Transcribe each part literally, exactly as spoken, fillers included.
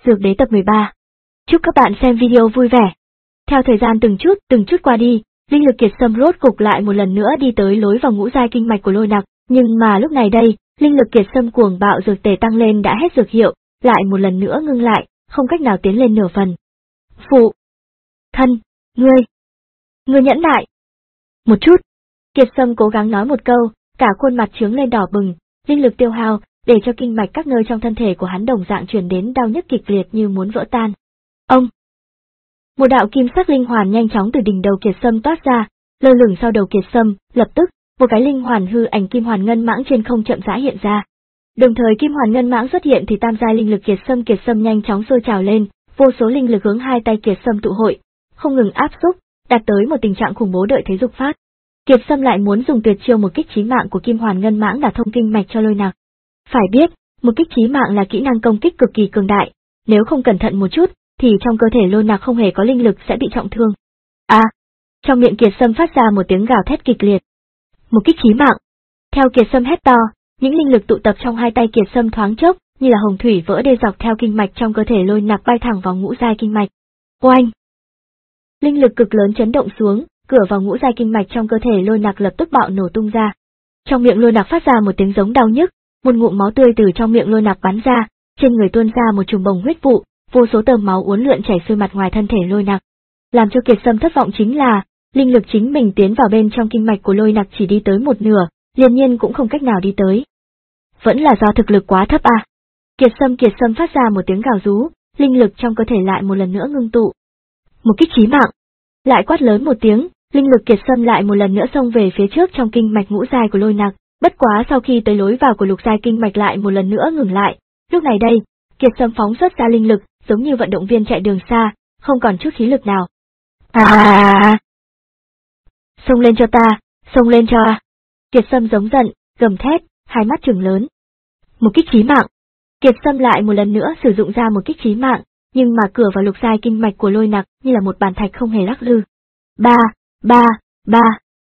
Dược Đế tập mười ba. Chúc các bạn xem video vui vẻ. Theo thời gian từng chút, từng chút qua đi, linh lực kiệt sâm rốt cục lại một lần nữa đi tới lối vào ngũ giai kinh mạch của Lôi Nặc, nhưng mà lúc này đây, linh lực kiệt sâm cuồng bạo dược tề tăng lên đã hết dược hiệu, lại một lần nữa ngưng lại, không cách nào tiến lên nửa phần. Phụ thân, ngươi, ngươi nhẫn nại. Một chút. Kiệt sâm cố gắng nói một câu, cả khuôn mặt trướng lên đỏ bừng, linh lực tiêu hao, để cho kinh mạch các nơi trong thân thể của hắn đồng dạng truyền đến đau nhức kịch liệt như muốn vỡ tan. Ông! Một đạo kim sắc linh hoàn nhanh chóng từ đỉnh đầu Kiệt sâm toát ra, lơ lửng sau đầu Kiệt sâm, lập tức, một cái linh hoàn hư ảnh kim hoàn ngân mãng trên không chậm rãi hiện ra. Đồng thời kim hoàn ngân mãng xuất hiện thì tam giai linh lực Kiệt sâm Kiệt sâm nhanh chóng sôi trào lên, vô số linh lực hướng hai tay Kiệt sâm tụ hội, không ngừng áp xúc, đạt tới một tình trạng khủng bố đợi thấy dục phát. Kiệt sâm lại muốn dùng tuyệt chiêu một kích chí mạng của kim hoàn ngân mãng đả thông kinh mạch cho Lôi Nặc. Phải biết, một kích chí mạng là kỹ năng công kích cực kỳ cường đại, nếu không cẩn thận một chút, thì trong cơ thể Lôi Nặc không hề có linh lực sẽ bị trọng thương. A! À, trong miệng Kiệt sâm phát ra một tiếng gào thét kịch liệt. Một kích chí mạng. Theo Kiệt sâm hét to, những linh lực tụ tập trong hai tay Kiệt sâm thoáng chốc, như là hồng thủy vỡ đê dọc theo kinh mạch trong cơ thể Lôi Nặc bay thẳng vào ngũ giai kinh mạch. Oanh! Linh lực cực lớn chấn động xuống, cửa vào ngũ giai kinh mạch trong cơ thể Lôi Nặc lập tức bạo nổ tung ra. Trong miệng Lôi Nặc phát ra một tiếng giống đau nhức, một ngụm máu tươi từ trong miệng Lôi Nặc bắn ra, trên người tuôn ra một chùm bồng huyết vụ, vô số tơ máu uốn lượn chảy xuôi mặt ngoài thân thể Lôi Nặc. Làm cho Kiệt sâm thất vọng chính là, linh lực chính mình tiến vào bên trong kinh mạch của Lôi Nặc chỉ đi tới một nửa, liền nhiên cũng không cách nào đi tới. Vẫn là do thực lực quá thấp à? Kiệt sâm Kiệt sâm phát ra một tiếng gào rú, linh lực trong cơ thể lại một lần nữa ngưng tụ. Một kích chí mạng. Lại quát lớn một tiếng, linh lực Kiệt sâm lại một lần nữa xông về phía trước trong kinh mạch ngũ giai của Lôi Nặc, bất quá sau khi tới lối vào của lục giai kinh mạch lại một lần nữa ngừng lại. Lúc này đây, Kiệt sâm phóng xuất ra linh lực, giống như vận động viên chạy đường xa, không còn chút khí lực nào. À! Xông lên cho ta, xông lên cho ta. Kiệt sâm giống giận, gầm thét, hai mắt trừng lớn. Một kích chí mạng. Kiệt sâm lại một lần nữa sử dụng ra một kích chí mạng, nhưng mà cửa vào lục giai kinh mạch của Lôi Nặc như là một bàn thạch không hề lắc lư. Ba, ba, ba.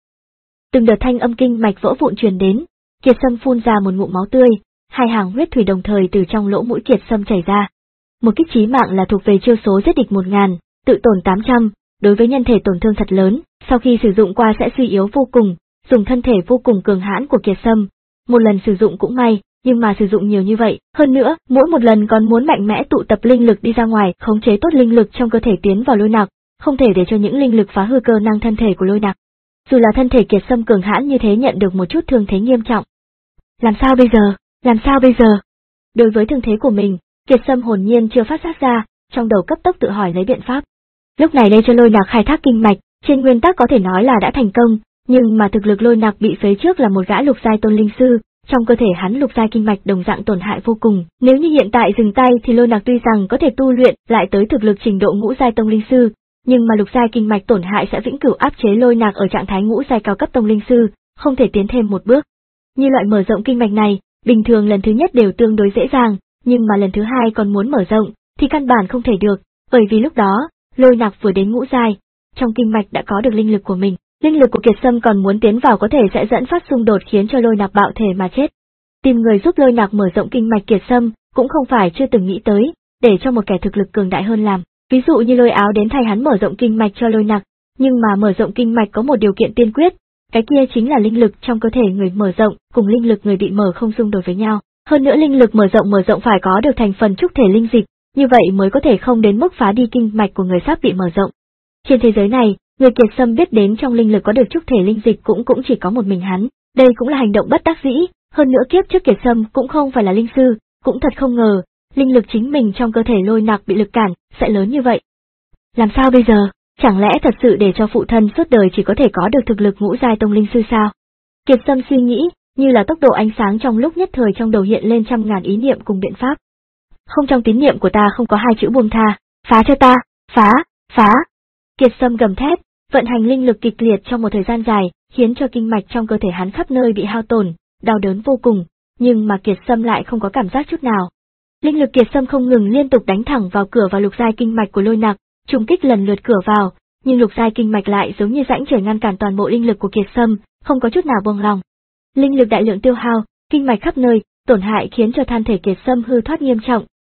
Từng đợt thanh âm kinh mạch vỡ vụn truyền đến, Kiệt sâm phun ra một ngụm máu tươi, hai hàng huyết thủy đồng thời từ trong lỗ mũi Kiệt sâm chảy ra. Một kích chí mạng là thuộc về chiêu số giết địch một ngàn, tự tổn tám trăm, đối với nhân thể tổn thương thật lớn, sau khi sử dụng qua sẽ suy yếu vô cùng, dùng thân thể vô cùng cường hãn của Kiệt sâm. Một lần sử dụng cũng may, nhưng mà sử dụng nhiều như vậy, hơn nữa, mỗi một lần còn muốn mạnh mẽ tụ tập linh lực đi ra ngoài, khống chế tốt linh lực trong cơ thể tiến vào Lôi Nặc, không thể để cho những linh lực phá hư cơ năng thân thể của Lôi Nặc. Dù là thân thể Kiệt sâm cường hãn như thế nhận được một chút thương thế nghiêm trọng. Làm sao bây giờ? Làm sao bây giờ? Đối với thương thế của mình, Kiệt sâm hồn nhiên chưa phát giác ra, trong đầu cấp tốc tự hỏi lấy biện pháp. Lúc này đây cho Lôi Nặc khai thác kinh mạch, trên nguyên tắc có thể nói là đã thành công, nhưng mà thực lực Lôi Nặc bị phế trước là một gã lục giai tôn linh sư, trong cơ thể hắn lục giai kinh mạch đồng dạng tổn hại vô cùng. Nếu như hiện tại dừng tay thì Lôi Nặc tuy rằng có thể tu luyện lại tới thực lực trình độ ngũ giai tông linh sư, nhưng mà lục giai kinh mạch tổn hại sẽ vĩnh cửu áp chế Lôi Nặc ở trạng thái ngũ giai cao cấp tông linh sư, không thể tiến thêm một bước. Như loại mở rộng kinh mạch này, bình thường lần thứ nhất đều tương đối dễ dàng, nhưng mà lần thứ hai còn muốn mở rộng thì căn bản không thể được, bởi vì lúc đó, Lôi Nặc vừa đến ngũ giai, trong kinh mạch đã có được linh lực của mình, linh lực của Kiệt sâm còn muốn tiến vào có thể sẽ dẫn phát xung đột khiến cho Lôi Nặc bạo thể mà chết. Tìm người giúp Lôi Nặc mở rộng kinh mạch Kiệt sâm cũng không phải chưa từng nghĩ tới, để cho một kẻ thực lực cường đại hơn làm, ví dụ như Lôi Áo đến thay hắn mở rộng kinh mạch cho Lôi Nặc, nhưng mà mở rộng kinh mạch có một điều kiện tiên quyết, cái kia chính là linh lực trong cơ thể người mở rộng cùng linh lực người bị mở không xung đột với nhau. Hơn nữa linh lực mở rộng mở rộng phải có được thành phần trúc thể linh dịch, như vậy mới có thể không đến mức phá đi kinh mạch của người sắp bị mở rộng. Trên thế giới này, người Kiệt sâm biết đến trong linh lực có được trúc thể linh dịch cũng cũng chỉ có một mình hắn, đây cũng là hành động bất đắc dĩ, hơn nữa kiếp trước Kiệt sâm cũng không phải là linh sư, cũng thật không ngờ, linh lực chính mình trong cơ thể Lôi Nặc bị lực cản, sẽ lớn như vậy. Làm sao bây giờ, chẳng lẽ thật sự để cho phụ thân suốt đời chỉ có thể có được thực lực ngũ giai tông linh sư sao? Kiệt sâm suy nghĩ, như là tốc độ ánh sáng trong lúc nhất thời trong đầu hiện lên trăm ngàn ý niệm cùng biện pháp. Không, trong tín niệm của ta không có hai chữ buông tha, phá cho ta, phá, phá. Kiệt sâm gầm thét, vận hành linh lực kịch liệt trong một thời gian dài, khiến cho kinh mạch trong cơ thể hắn khắp nơi bị hao tổn, đau đớn vô cùng, nhưng mà Kiệt sâm lại không có cảm giác chút nào. Linh lực Kiệt sâm không ngừng liên tục đánh thẳng vào cửa vào lục giai kinh mạch của Lôi Nặc, trùng kích lần lượt cửa vào, nhưng lục giai kinh mạch lại giống như rãnh trời ngăn cản toàn bộ linh lực của Kiệt sâm, không có chút nào buông lỏng. Linh lực đại lượng tiêu hao, kinh mạch khắp nơi, tổn hại khiến cho thân thể Kiệt sâm hư thoát nghiêm trọng,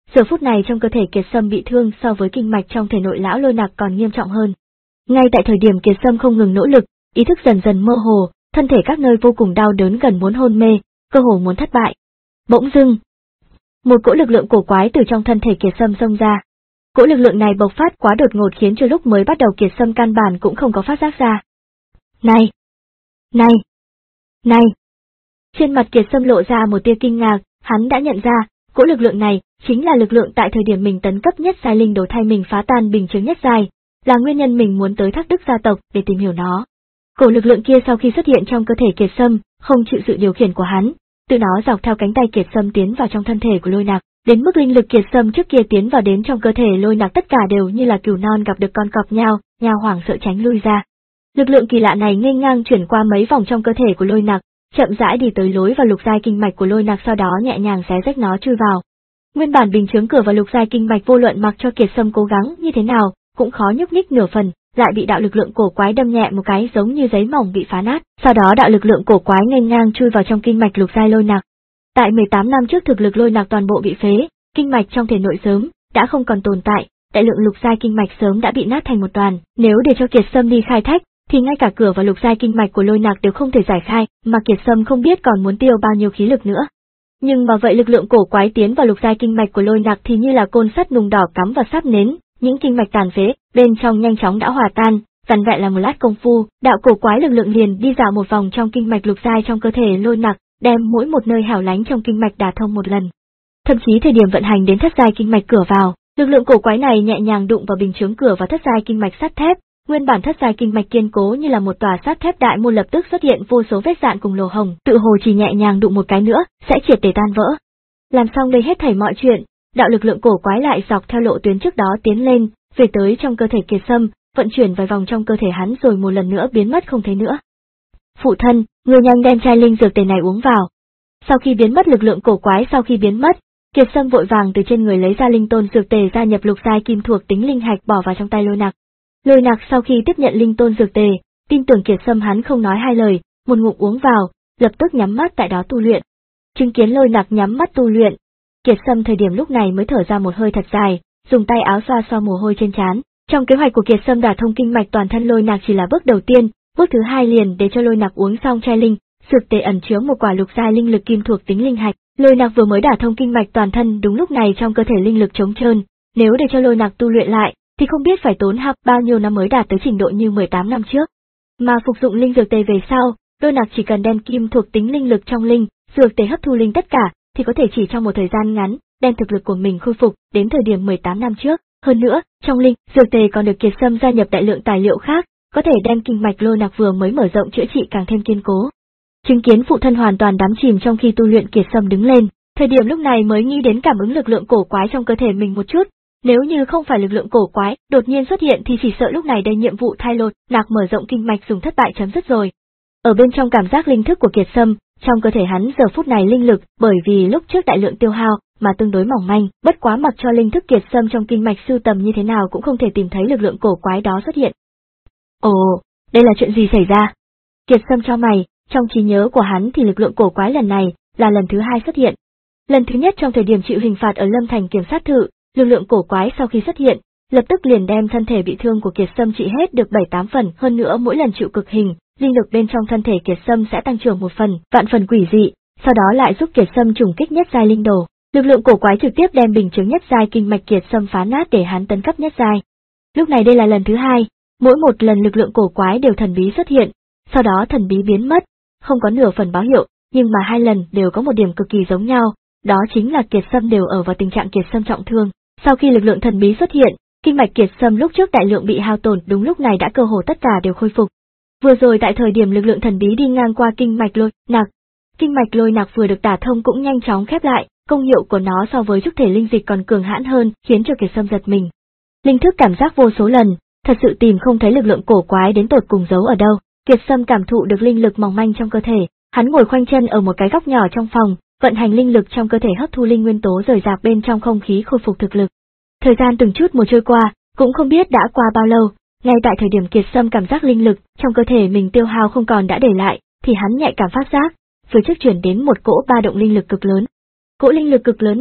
Giờ phút này trong cơ thể Kiệt Sâm bị thương so với kinh mạch trong thể nội lão Lôi Nặc còn nghiêm trọng hơn. Ngay tại thời điểm Kiệt Sâm không ngừng nỗ lực, ý thức dần dần mơ hồ, thân thể các nơi vô cùng đau đớn gần muốn hôn mê, cơ hồ muốn thất bại. Bỗng dưng, một cỗ lực lượng cổ quái từ trong thân thể Kiệt Sâm xông ra. Cỗ lực lượng này bộc phát quá đột ngột khiến cho lúc mới bắt đầu Kiệt Sâm căn bản cũng không có phát giác ra. Này! Này! Này! Trên mặt Kiệt Sâm lộ ra một tia kinh ngạc, hắn đã nhận ra, cỗ lực lượng này chính là lực lượng tại thời điểm mình tấn cấp nhất giai linh đồ thay mình phá tan bình chứng nhất giai, là nguyên nhân mình muốn tới Thác Đức gia tộc để tìm hiểu nó. Cổ lực lượng kia sau khi xuất hiện trong cơ thể Kiệt Sâm, không chịu sự điều khiển của hắn, tự nó dọc theo cánh tay Kiệt Sâm tiến vào trong thân thể của Lôi Nặc, đến mức linh lực Kiệt Sâm trước kia tiến vào đến trong cơ thể Lôi Nặc tất cả đều như là cừu non gặp được con cọp nhao, nhao hoảng sợ tránh lui ra. Lực lượng kỳ lạ này nghênh ngang chuyển qua mấy vòng trong cơ thể của Lôi Nặc, chậm rãi đi tới lối vào lục giai kinh mạch của Lôi Nặc, sau đó nhẹ nhàng xé rách nó chui vào. Nguyên bản bình chướng cửa vào lục giai kinh mạch vô luận mặc cho Kiệt Sâm cố gắng như thế nào, cũng khó nhúc nhích nửa phần, lại bị đạo lực lượng cổ quái đâm nhẹ một cái giống như giấy mỏng bị phá nát, sau đó đạo lực lượng cổ quái nghênh ngang chui vào trong kinh mạch lục giai Lôi Nặc. Tại mười tám năm trước thực lực Lôi Nặc toàn bộ bị phế, kinh mạch trong thể nội sớm đã không còn tồn tại, đại lượng lục giai kinh mạch sớm đã bị nát thành một đoàn, nếu để cho Kiệt Sâm đi khai thác, thì ngay cả cửa vào lục giai kinh mạch của Lôi Nặc đều không thể giải khai, mà Kiệt Sâm không biết còn muốn tiêu bao nhiêu khí lực nữa. Nhưng mà vậy lực lượng cổ quái tiến vào lục giai kinh mạch của Lôi Nặc thì như là côn sắt nung đỏ cắm vào sáp nến, những kinh mạch tàn phế bên trong nhanh chóng đã hòa tan, vặn vẹn là một lát công phu, đạo cổ quái lực lượng liền đi dạo một vòng trong kinh mạch lục giai trong cơ thể Lôi Nặc, đem mỗi một nơi hẻo lánh trong kinh mạch đả thông một lần. Thậm chí thời điểm vận hành đến thất giai kinh mạch cửa vào, lực lượng cổ quái này nhẹ nhàng đụng vào bình chướng cửa vào thất giai kinh mạch sắt thép, nguyên bản thất giai kinh mạch kiên cố như là một tòa sắt thép đại môn lập tức xuất hiện vô số vết dạn cùng lỗ hổng, tự hồ chỉ nhẹ nhàng đụng một cái nữa sẽ triệt để tan vỡ. Làm xong đây hết thảy mọi chuyện, đạo lực lượng cổ quái lại dọc theo lộ tuyến trước đó tiến lên, về tới trong cơ thể Kiệt Sâm, vận chuyển vài vòng trong cơ thể hắn rồi một lần nữa biến mất không thấy nữa. Phụ thân, người nhanh đem chai linh dược tề này uống vào. Sau khi biến mất lực lượng cổ quái sau khi biến mất, Kiệt Sâm vội vàng từ trên người lấy ra linh tôn dược tề gia nhập lục giai kim thuộc tính linh hạch bỏ vào trong tay Lôi Nặc. Lôi Nặc sau khi tiếp nhận linh tôn dược tề, tin tưởng Kiệt Sâm hắn không nói hai lời, một ngụm uống vào, lập tức nhắm mắt tại đó tu luyện. Chứng kiến Lôi Nặc nhắm mắt tu luyện, Kiệt Sâm thời điểm lúc này mới thở ra một hơi thật dài, dùng tay áo xoa xoa mồ hôi trên trán. Trong kế hoạch của Kiệt Sâm đả thông kinh mạch toàn thân Lôi Nặc chỉ là bước đầu tiên, bước thứ hai liền để cho Lôi Nặc uống xong chai linh dược tề ẩn chứa một quả lục giai linh lực kim thuộc tính linh hạch. Lôi Nặc vừa mới đả thông kinh mạch toàn thân, đúng lúc này trong cơ thể linh lực trống trơn, nếu để cho Lôi Nặc tu luyện lại, thì không biết phải tốn hao bao nhiêu năm mới đạt tới trình độ như mười tám năm trước. Mà phục dụng linh dược tề về sau, Lôi Nặc chỉ cần đem kim thuộc tính linh lực trong linh dược tề hấp thu linh tất cả, thì có thể chỉ trong một thời gian ngắn, đem thực lực của mình khôi phục đến thời điểm mười tám năm trước. Hơn nữa, trong linh dược tề còn được Kiệt Sâm gia nhập đại lượng tài liệu khác, có thể đem kinh mạch Lôi Nặc vừa mới mở rộng chữa trị càng thêm kiên cố. Chứng kiến phụ thân hoàn toàn đắm chìm trong khi tu luyện, Kiệt Sâm đứng lên, thời điểm lúc này mới nghĩ đến cảm ứng lực lượng cổ quái trong cơ thể mình một chút. Nếu như không phải lực lượng cổ quái đột nhiên xuất hiện thì chỉ sợ lúc này đây nhiệm vụ thay Lôi Nặc mở rộng kinh mạch dùng thất bại chấm dứt rồi. Ở bên trong cảm giác linh thức của Kiệt Sâm, trong cơ thể hắn giờ phút này linh lực bởi vì lúc trước đại lượng tiêu hao mà tương đối mỏng manh, bất quá mặc cho linh thức Kiệt Sâm trong kinh mạch sưu tầm như thế nào cũng không thể tìm thấy lực lượng cổ quái đó xuất hiện. Ồ, đây là chuyện gì xảy ra? Kiệt Sâm cho mày, trong trí nhớ của hắn thì lực lượng cổ quái lần này là lần thứ hai xuất hiện. Lần thứ nhất trong thời điểm chịu hình phạt ở Lâm Thành kiểm sát thự, lực lượng cổ quái sau khi xuất hiện, lập tức liền đem thân thể bị thương của Kiệt Sâm trị hết được bảy tám phần, hơn nữa mỗi lần chịu cực hình, linh lực bên trong thân thể Kiệt Sâm sẽ tăng trưởng một phần, vạn phần quỷ dị, sau đó lại giúp Kiệt Sâm trùng kích nhất giai linh đồ. Lực lượng cổ quái trực tiếp đem bình chứng nhất giai kinh mạch Kiệt Sâm phá nát để hắn tấn cấp nhất giai. Lúc này đây là lần thứ hai, mỗi một lần lực lượng cổ quái đều thần bí xuất hiện, sau đó thần bí biến mất, không có nửa phần báo hiệu, nhưng mà hai lần đều có một điểm cực kỳ giống nhau, đó chính là Kiệt Sâm đều ở vào tình trạng Kiệt Sâm trọng thương. Sau khi lực lượng thần bí xuất hiện, kinh mạch Kiệt Sâm lúc trước đại lượng bị hao tổn đúng lúc này đã cơ hồ tất cả đều khôi phục. Vừa rồi tại thời điểm lực lượng thần bí đi ngang qua kinh mạch Lôi Nặc, kinh mạch Lôi Nặc vừa được đả thông cũng nhanh chóng khép lại, công hiệu của nó so với trúc thể linh dịch còn cường hãn hơn, khiến cho Kiệt Sâm giật mình. Linh thức cảm giác vô số lần, thật sự tìm không thấy lực lượng cổ quái đến tột cùng giấu ở đâu. Kiệt Sâm cảm thụ được linh lực mỏng manh trong cơ thể, hắn ngồi khoanh chân ở một cái góc nhỏ trong phòng, vận hành linh lực trong cơ thể hấp thu linh nguyên tố rời rạc bên trong không khí khôi phục thực lực. Thời gian từng chút một trôi qua, cũng không biết đã qua bao lâu, ngay tại thời điểm Kiệt Sâm cảm giác linh lực trong cơ thể mình tiêu hao không còn đã để lại, thì hắn nhạy cảm phát giác, phía trước chuyển đến một cỗ ba động linh lực cực lớn. Cỗ linh lực cực lớn này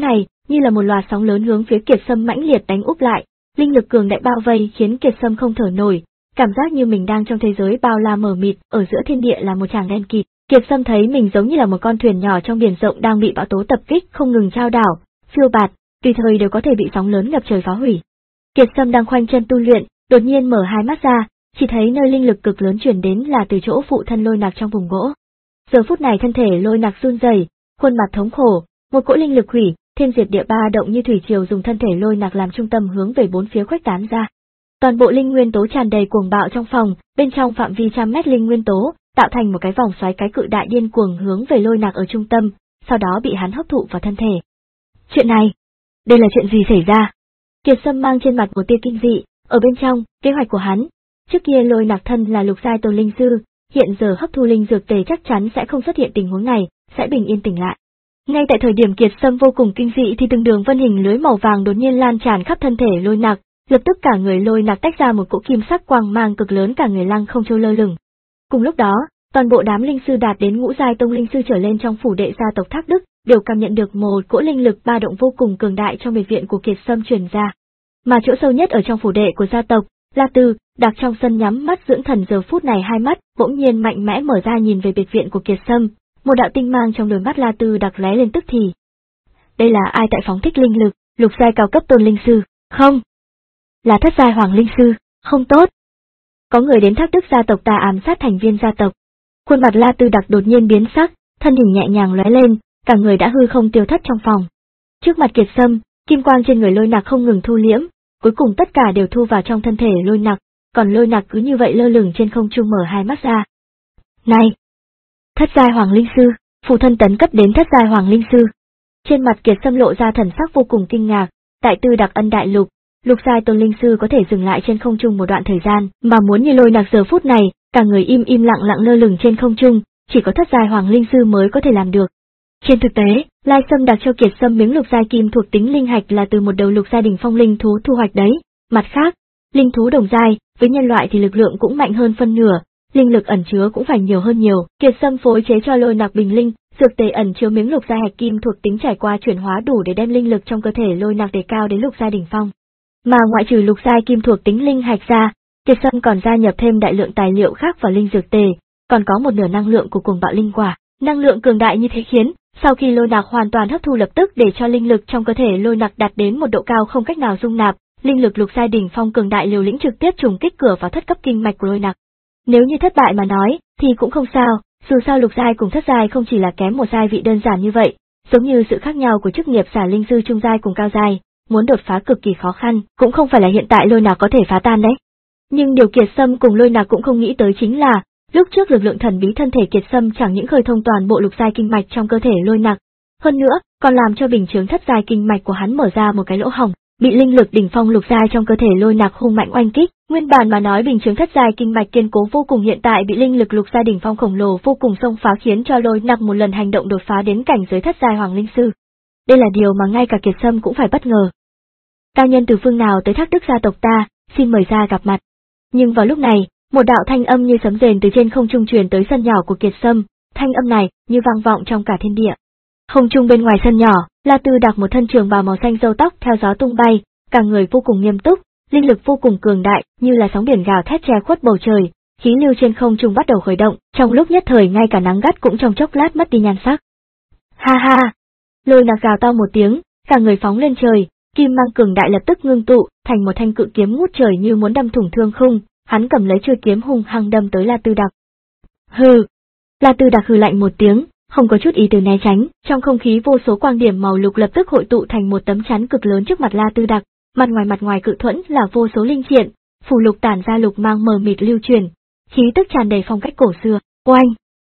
như là một loạt sóng lớn hướng phía Kiệt Sâm mãnh liệt đánh úp lại, linh lực cường đại bao vây khiến Kiệt Sâm không thở nổi, cảm giác như mình đang trong thế giới bao la mờ mịt, ở giữa thiên địa là một tràng đen kịt. Kiệt Sâm thấy mình giống như là một con thuyền nhỏ trong biển rộng đang bị bão tố tập kích không ngừng chao đảo, phiêu bạt, tùy thời đều có thể bị sóng lớn ngập trời phá hủy. Kiệt Sâm đang khoanh chân tu luyện, đột nhiên mở hai mắt ra, chỉ thấy nơi linh lực cực lớn truyền đến là từ chỗ phụ thân Lôi Nặc trong vùng gỗ. Giờ phút này thân thể Lôi Nặc run rẩy, khuôn mặt thống khổ, một cỗ linh lực hủy, thiên diệt địa ba động như thủy triều dùng thân thể Lôi Nặc làm trung tâm hướng về bốn phía khuếch tán ra. Toàn bộ linh nguyên tố tràn đầy cuồng bạo trong phòng, bên trong phạm vi trăm mét linh nguyên tố, tạo thành một cái vòng xoáy cái cự đại điên cuồng hướng về Lôi Nặc ở trung tâm, sau đó bị hắn hấp thụ vào thân thể. Chuyện này, đây là chuyện gì xảy ra? Kiệt Sâm mang trên mặt một tia kinh dị, ở bên trong, kế hoạch của hắn, trước kia Lôi Nặc thân là lục giai tồn linh sư, hiện giờ hấp thu linh dược tề chắc chắn sẽ không xuất hiện tình huống này, sẽ bình yên tỉnh lại. Ngay tại thời điểm Kiệt Sâm vô cùng kinh dị thì từng đường vân hình lưới màu vàng đột nhiên lan tràn khắp thân thể Lôi Nặc, lập tức cả người Lôi Nặc tách ra một cỗ kim sắc quang mang cực lớn, cả người lăng không trôi lơ lửng. Cùng lúc đó, toàn bộ đám linh sư đạt đến ngũ giai tông linh sư trở lên trong phủ đệ gia tộc Thác Đức đều cảm nhận được một cỗ linh lực ba động vô cùng cường đại trong biệt viện của Kiệt Sâm truyền ra. Mà chỗ sâu nhất ở trong phủ đệ của gia tộc, La Tư, Đặc trong sân nhắm mắt dưỡng thần giờ phút này hai mắt bỗng nhiên mạnh mẽ mở ra nhìn về biệt viện của Kiệt Sâm, một đạo tinh mang trong đôi mắt La Tư Đặc lóe lên tức thì. Đây là ai tại phóng thích linh lực, lục giai cao cấp tôn linh sư, không? Là thất giai hoàng linh sư, không tốt. Có người đến Thác Đức gia tộc ta ám sát thành viên gia tộc. Khuôn mặt La Tư Đặc đột nhiên biến sắc, thân hình nhẹ nhàng lóe lên, cả người đã hư không tiêu thất trong phòng. Trước mặt Kiệt Sâm, kim quang trên người Lôi Nặc không ngừng thu liễm, cuối cùng tất cả đều thu vào trong thân thể Lôi Nặc, còn Lôi Nặc cứ như vậy lơ lửng trên không trung mở hai mắt ra. Này! Thất giai hoàng linh sư, phụ thân tấn cấp đến thất giai hoàng linh sư. Trên mặt Kiệt Sâm lộ ra thần sắc vô cùng kinh ngạc, tại Tư Đặc Ân đại lục, lục giai tôn linh sư có thể dừng lại trên không trung một đoạn thời gian, mà muốn như Lôi Nặc giờ phút này, cả người im im lặng lặng lơ lửng trên không trung, chỉ có thất giai hoàng linh sư mới có thể làm được. Trên thực tế, Lai Sâm đặc cho Kiệt Sâm miếng lục giai kim thuộc tính linh hạch là từ một đầu lục gia đỉnh phong linh thú thu hoạch đấy. Mặt khác, linh thú đồng giai, với nhân loại thì lực lượng cũng mạnh hơn phân nửa, linh lực ẩn chứa cũng phải nhiều hơn nhiều. Kiệt Sâm phối chế cho Lôi Nặc bình linh, dược tề ẩn chứa miếng lục giai hạch kim thuộc tính trải qua chuyển hóa đủ để đem linh lực trong cơ thể Lôi Nặc đề cao đến lục giai đỉnh phong. Mà ngoại trừ lục giai kim thuộc tính linh hạch ra, Kiệt Sâm còn gia nhập thêm đại lượng tài liệu khác vào linh dược tề, còn có một nửa năng lượng của cuồng bạo linh quả. Năng lượng cường đại như thế khiến, sau khi Lôi Nặc hoàn toàn hấp thu lập tức để cho linh lực trong cơ thể Lôi Nặc đạt đến một độ cao không cách nào dung nạp, linh lực lục giai đỉnh phong cường đại liều lĩnh trực tiếp trùng kích cửa vào thất cấp kinh mạch của Lôi Nặc. Nếu như thất bại mà nói, thì cũng không sao, dù sao lục giai cùng thất giai không chỉ là kém một giai vị đơn giản như vậy, giống như sự khác nhau của chức nghiệp giả linh sư trung giai cùng cao giai, muốn đột phá cực kỳ khó khăn, cũng không phải là hiện tại Lôi Nặc có thể phá tan đấy. Nhưng điều Kiệt Sâm cùng Lôi Nặc cũng không nghĩ tới chính là, lúc trước lực lượng thần bí thân thể Kiệt Sâm chẳng những khơi thông toàn bộ lục giai kinh mạch trong cơ thể Lôi Nặc, hơn nữa, còn làm cho bình chướng thất giai kinh mạch của hắn mở ra một cái lỗ hổng, bị linh lực đỉnh phong lục giai trong cơ thể Lôi Nặc hung mạnh oanh kích. Nguyên bản mà nói bình chướng thất giai kinh mạch kiên cố vô cùng, hiện tại bị linh lực lục giai đỉnh phong khổng lồ vô cùng xông phá khiến cho Lôi Nặc một lần hành động đột phá đến cảnh giới thất giai hoàng linh sư. Đây là điều mà ngay cả Kiệt Sâm cũng phải bất ngờ. Cao nhân từ phương nào tới Thác Đức gia tộc ta, xin mời ra gặp mặt. Nhưng vào lúc này, một đạo thanh âm như sấm rền từ trên không trung truyền tới sân nhỏ của Kiệt Sâm, thanh âm này như vang vọng trong cả thiên địa. Không trung bên ngoài sân nhỏ, La Tư Đặc một thân trường bào màu xanh râu tóc theo gió tung bay, cả người vô cùng nghiêm túc, linh lực vô cùng cường đại, như là sóng biển gào thét che khuất bầu trời, khí lưu trên không trung bắt đầu khởi động, trong lúc nhất thời ngay cả nắng gắt cũng trong chốc lát mất đi nhan sắc. Ha ha! Lôi Nặc gào to một tiếng, cả người phóng lên trời, kim mang cường đại lập tức ngưng tụ, thành một thanh cự kiếm ngút trời như muốn đâm thủng thương khung, hắn cầm lấy chuôi kiếm hung hăng đâm tới La Tư Đặc. Hừ! La Tư Đặc hừ lạnh một tiếng, không có chút ý từ né tránh, trong không khí vô số quang điểm màu lục lập tức hội tụ thành một tấm chắn cực lớn trước mặt La Tư Đặc, mặt ngoài mặt ngoài cự thuẫn là vô số linh triện, phù lục tản ra lục mang mờ mịt lưu truyền, khí tức tràn đầy phong cách cổ xưa. Oanh!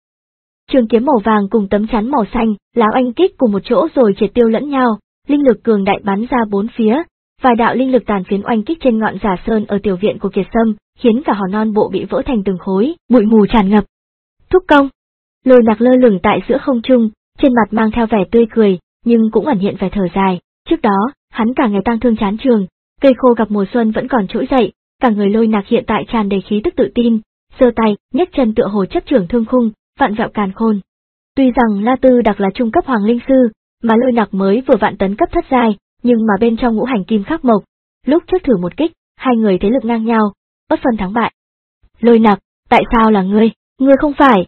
Trường kiếm màu vàng cùng tấm chắn màu xanh, lá oanh kích cùng một chỗ rồi triệt tiêu lẫn nhau, linh lực cường đại bắn ra bốn phía, vài đạo linh lực tàn phiến oanh kích trên ngọn giả sơn ở tiểu viện của Kiệt Sâm, khiến cả hòn non bộ bị vỡ thành từng khối, bụi mù tràn ngập. Thúc công! Lôi Nặc lơ lửng tại giữa không trung, trên mặt mang theo vẻ tươi cười, nhưng cũng ẩn hiện vẻ thở dài. Trước đó, hắn cả ngày tang thương chán trường, cây khô gặp mùa xuân vẫn còn trỗi dậy, cả người Lôi Nặc hiện tại tràn đầy khí tức tự tin, giơ tay, nhấc chân tựa hồ chấp trưởng thương khung, vạn vẹo càn khôn. Tuy rằng La Tư Đặc là trung cấp hoàng linh sư, mà Lôi Nặc mới vừa vạn tấn cấp thất giai, nhưng mà bên trong ngũ hành kim khắc mộc. Lúc trước thử một kích, hai người thế lực ngang nhau, bất phân thắng bại. Lôi Nặc, tại sao là ngươi, ngươi không phải?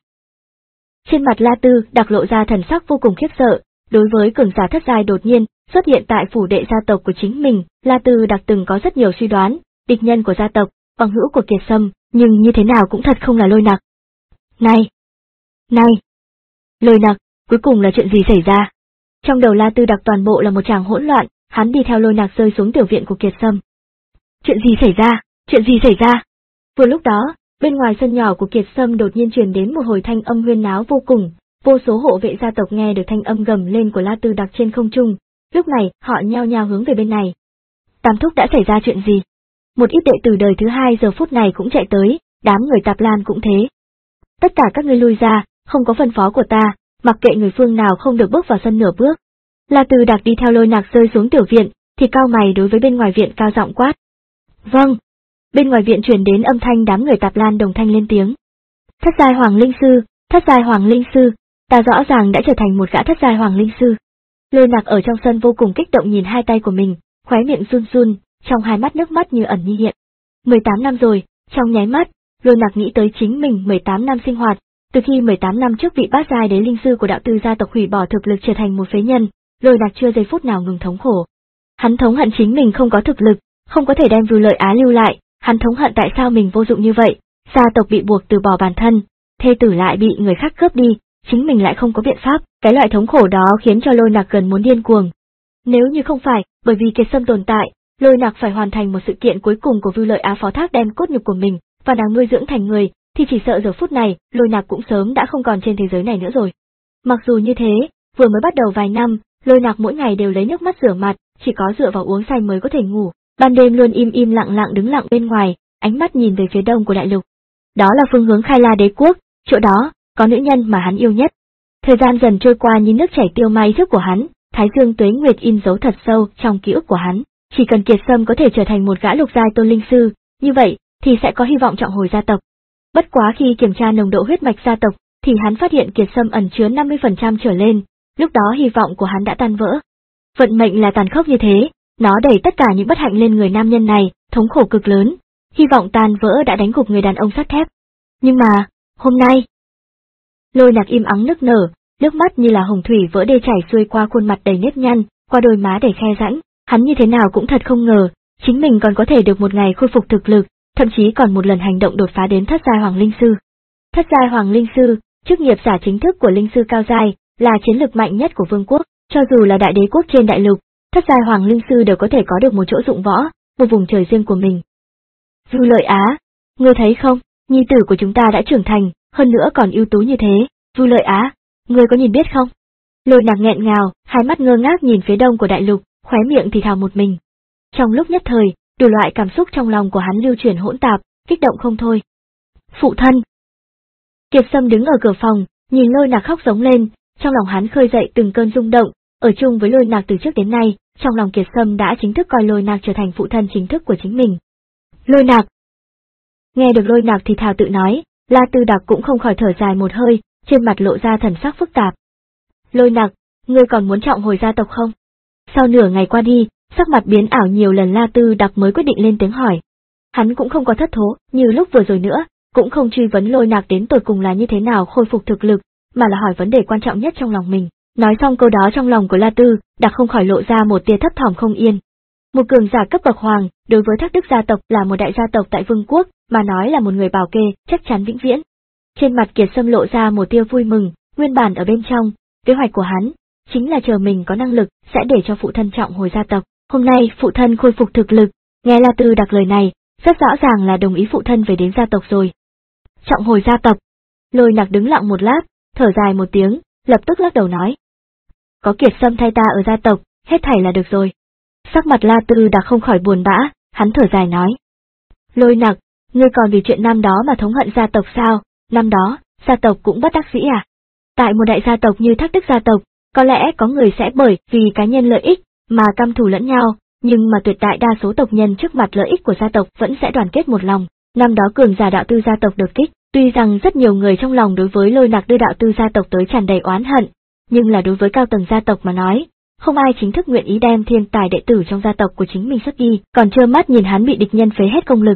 Trên mặt La Tư Đặc lộ ra thần sắc vô cùng khiếp sợ, đối với cường giả thất giai đột nhiên xuất hiện tại phủ đệ gia tộc của chính mình, La Tư Đặc từng có rất nhiều suy đoán, địch nhân của gia tộc, bằng hữu của Kiệt Sâm, nhưng như thế nào cũng thật không là Lôi Nặc. Này! Này! Lôi Nặc, cuối cùng là chuyện gì xảy ra? Trong đầu La Tư Đặc toàn bộ là một tràng hỗn loạn, hắn đi theo Lôi Nặc rơi xuống tiểu viện của Kiệt Sâm. Chuyện gì xảy ra? Chuyện gì xảy ra? Vừa lúc đó, bên ngoài sân nhỏ của Kiệt Sâm đột nhiên truyền đến một hồi thanh âm huyên náo vô cùng, vô số hộ vệ gia tộc nghe được thanh âm gầm lên của La Tư Đặc trên không trung, lúc này họ nhao nhao hướng về bên này. Tam thúc đã xảy ra chuyện gì? Một ít đệ tử đời thứ hai giờ phút này cũng chạy tới, đám người Tạp Lan cũng thế. Tất cả các ngươi lui ra, không có phân phó của ta, mặc kệ người phương nào không được bước vào sân nửa bước. La Tư Đặc đi theo Lôi Nặc rơi xuống tiểu viện, thì cao mày đối với bên ngoài viện cao giọng quát. Vâng. Bên ngoài viện truyền đến âm thanh đám người Tạp Lan đồng thanh lên tiếng. Thất giai Hoàng Linh Sư, thất giai Hoàng Linh Sư, ta rõ ràng đã trở thành một gã thất giai Hoàng Linh Sư. Lôi Nặc ở trong sân vô cùng kích động nhìn hai tay của mình, khóe miệng run run, trong hai mắt nước mắt như ẩn như hiện. mười tám năm rồi, trong nháy mắt, Lôi Nặc nghĩ tới chính mình mười tám năm sinh hoạt, từ khi mười tám năm trước vị bát giai đế linh sư của đạo tư gia tộc hủy bỏ thực lực trở thành một phế nhân, Lôi Nặc chưa giây phút nào ngừng thống khổ. Hắn thống hận chính mình không có thực lực, không có thể đem Vưu Lợi Á lưu lại, hắn thống hận tại sao mình vô dụng như vậy, gia tộc bị buộc từ bỏ bản thân, thê tử lại bị người khác cướp đi, chính mình lại không có biện pháp, cái loại thống khổ đó khiến cho Lôi Nặc gần muốn điên cuồng. Nếu như không phải, bởi vì Kiệt Sâm tồn tại, Lôi Nặc phải hoàn thành một sự kiện cuối cùng của Vưu Lợi Á phó thác đem cốt nhục của mình và nàng nuôi dưỡng thành người, thì chỉ sợ giờ phút này, Lôi Nặc cũng sớm đã không còn trên thế giới này nữa rồi. Mặc dù như thế, vừa mới bắt đầu vài năm, Lôi Nặc mỗi ngày đều lấy nước mắt rửa mặt, chỉ có dựa vào uống say mới có thể ngủ, ban đêm luôn im im lặng lặng đứng lặng bên ngoài, ánh mắt nhìn về phía đông của đại lục. Đó là phương hướng Khai La đế quốc, chỗ đó có nữ nhân mà hắn yêu nhất. Thời gian dần trôi qua như nước chảy tiêu mai trước của hắn, Thái Dương tuế nguyệt in dấu thật sâu trong ký ức của hắn. Chỉ cần Kiệt Sâm có thể trở thành một gã lục giai tôn linh sư, như vậy thì sẽ có hy vọng trọng hồi gia tộc. Bất quá khi kiểm tra nồng độ huyết mạch gia tộc, thì hắn phát hiện Kiệt Sâm ẩn chứa năm mươi phần trăm trở lên, lúc đó hy vọng của hắn đã tan vỡ. Vận mệnh là tàn khốc như thế, nó đẩy tất cả những bất hạnh lên người nam nhân này, thống khổ cực lớn, hy vọng tan vỡ đã đánh gục người đàn ông sắt thép. Nhưng mà, hôm nay, Lôi Nặc im ắng nức nở, nước mắt như là hồng thủy vỡ đê chảy xuôi qua khuôn mặt đầy nếp nhăn, qua đôi má đầy khe rãnh, hắn như thế nào cũng thật không ngờ, chính mình còn có thể được một ngày khôi phục thực lực, thậm chí còn một lần hành động đột phá đến thất giai Hoàng Linh Sư. Thất giai Hoàng Linh Sư, chức nghiệp giả chính thức của linh sư cao giai, là chiến lực mạnh nhất của vương quốc, cho dù là đại đế quốc trên đại lục, thất giai Hoàng Linh Sư đều có thể có được một chỗ dụng võ, một vùng trời riêng của mình. Vưu Lợi Á, ngươi thấy không, nhi tử của chúng ta đã trưởng thành, hơn nữa còn ưu tú như thế, Vưu Lợi Á, ngươi có nhìn biết không? Lôi Nặc nghẹn ngào, hai mắt ngơ ngác nhìn phía đông của đại lục, khóe miệng thì thào một mình. Trong lúc nhất thời, đủ loại cảm xúc trong lòng của hắn lưu chuyển hỗn tạp, kích động không thôi. Phụ thân! Kiệt Sâm đứng ở cửa phòng, nhìn Lôi Nặc khóc giống lên, trong lòng hắn khơi dậy từng cơn rung động, ở chung với Lôi Nặc từ trước đến nay, trong lòng Kiệt Sâm đã chính thức coi Lôi Nặc trở thành phụ thân chính thức của chính mình. Lôi Nặc! Nghe được Lôi Nặc thì thào tự nói, La Tư Đặc cũng không khỏi thở dài một hơi, trên mặt lộ ra thần sắc phức tạp. Lôi Nặc, ngươi còn muốn trọng hồi gia tộc không? Sau nửa ngày qua đi, sắc mặt biến ảo nhiều lần La Tư Đặc mới quyết định lên tiếng hỏi. Hắn cũng không có thất thố, như lúc vừa rồi nữa, cũng không truy vấn Lôi Nặc đến tột cùng là như thế nào khôi phục thực lực, mà là hỏi vấn đề quan trọng nhất trong lòng mình. Nói xong câu đó trong lòng của La Tư Đặc không khỏi lộ ra một tia thấp thỏm không yên. Một cường giả cấp bậc hoàng, đối với Thác Đức gia tộc là một đại gia tộc tại vương quốc, mà nói là một người bảo kê, chắc chắn vĩnh viễn. Trên mặt Kiệt Sâm lộ ra một tia vui mừng, nguyên bản ở bên trong, kế hoạch của hắn chính là chờ mình có năng lực sẽ để cho phụ thân trọng hồi gia tộc. Hôm nay phụ thân khôi phục thực lực, nghe La Tư Đặc lời này, rất rõ ràng là đồng ý phụ thân về đến gia tộc rồi. Trọng hồi gia tộc. Lôi Nặc đứng lặng một lát, thở dài một tiếng, lập tức lắc đầu nói. Có Kiệt Sâm thay ta ở gia tộc, hết thảy là được rồi. Sắc mặt La Tư Đặc không khỏi buồn bã, hắn thở dài nói. Lôi Nặc, ngươi còn vì chuyện năm đó mà thống hận gia tộc sao, năm đó, gia tộc cũng bất đắc dĩ à? Tại một đại gia tộc như Thác Đức gia tộc, có lẽ có người sẽ bởi vì cá nhân lợi ích mà căm thù lẫn nhau, nhưng mà tuyệt đại đa số tộc nhân trước mặt lợi ích của gia tộc vẫn sẽ đoàn kết một lòng. Năm đó cường giả đạo tư gia tộc đột kích, tuy rằng rất nhiều người trong lòng đối với Lôi Nặc đưa đạo tư gia tộc tới tràn đầy oán hận, nhưng là đối với cao tầng gia tộc mà nói, không ai chính thức nguyện ý đem thiên tài đệ tử trong gia tộc của chính mình xuất đi, còn trơ mắt nhìn hắn bị địch nhân phế hết công lực.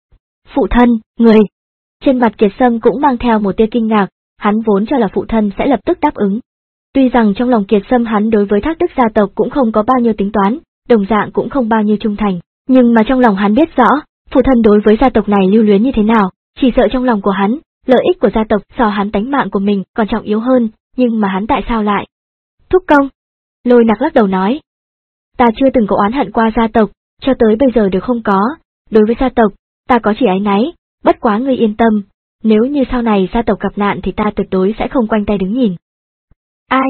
Phụ thân, người. Trên mặt Kiệt Sâm cũng mang theo một tia kinh ngạc, hắn vốn cho là phụ thân sẽ lập tức đáp ứng. Tuy rằng trong lòng Kiệt Sâm hắn đối với Thác Đức gia tộc cũng không có bao nhiêu tính toán, đồng dạng cũng không bao nhiêu trung thành, nhưng mà trong lòng hắn biết rõ, phụ thân đối với gia tộc này lưu luyến như thế nào, chỉ sợ trong lòng của hắn, lợi ích của gia tộc so hắn tánh mạng của mình còn trọng yếu hơn, nhưng mà hắn tại sao lại? Thúc công. Lôi Nặc lắc đầu nói. Ta chưa từng có oán hận qua gia tộc, cho tới bây giờ đều không có, đối với gia tộc, ta có chỉ áy náy, bất quá ngươi yên tâm, nếu như sau này gia tộc gặp nạn thì ta tuyệt đối sẽ không quanh tay đứng nhìn. Ai?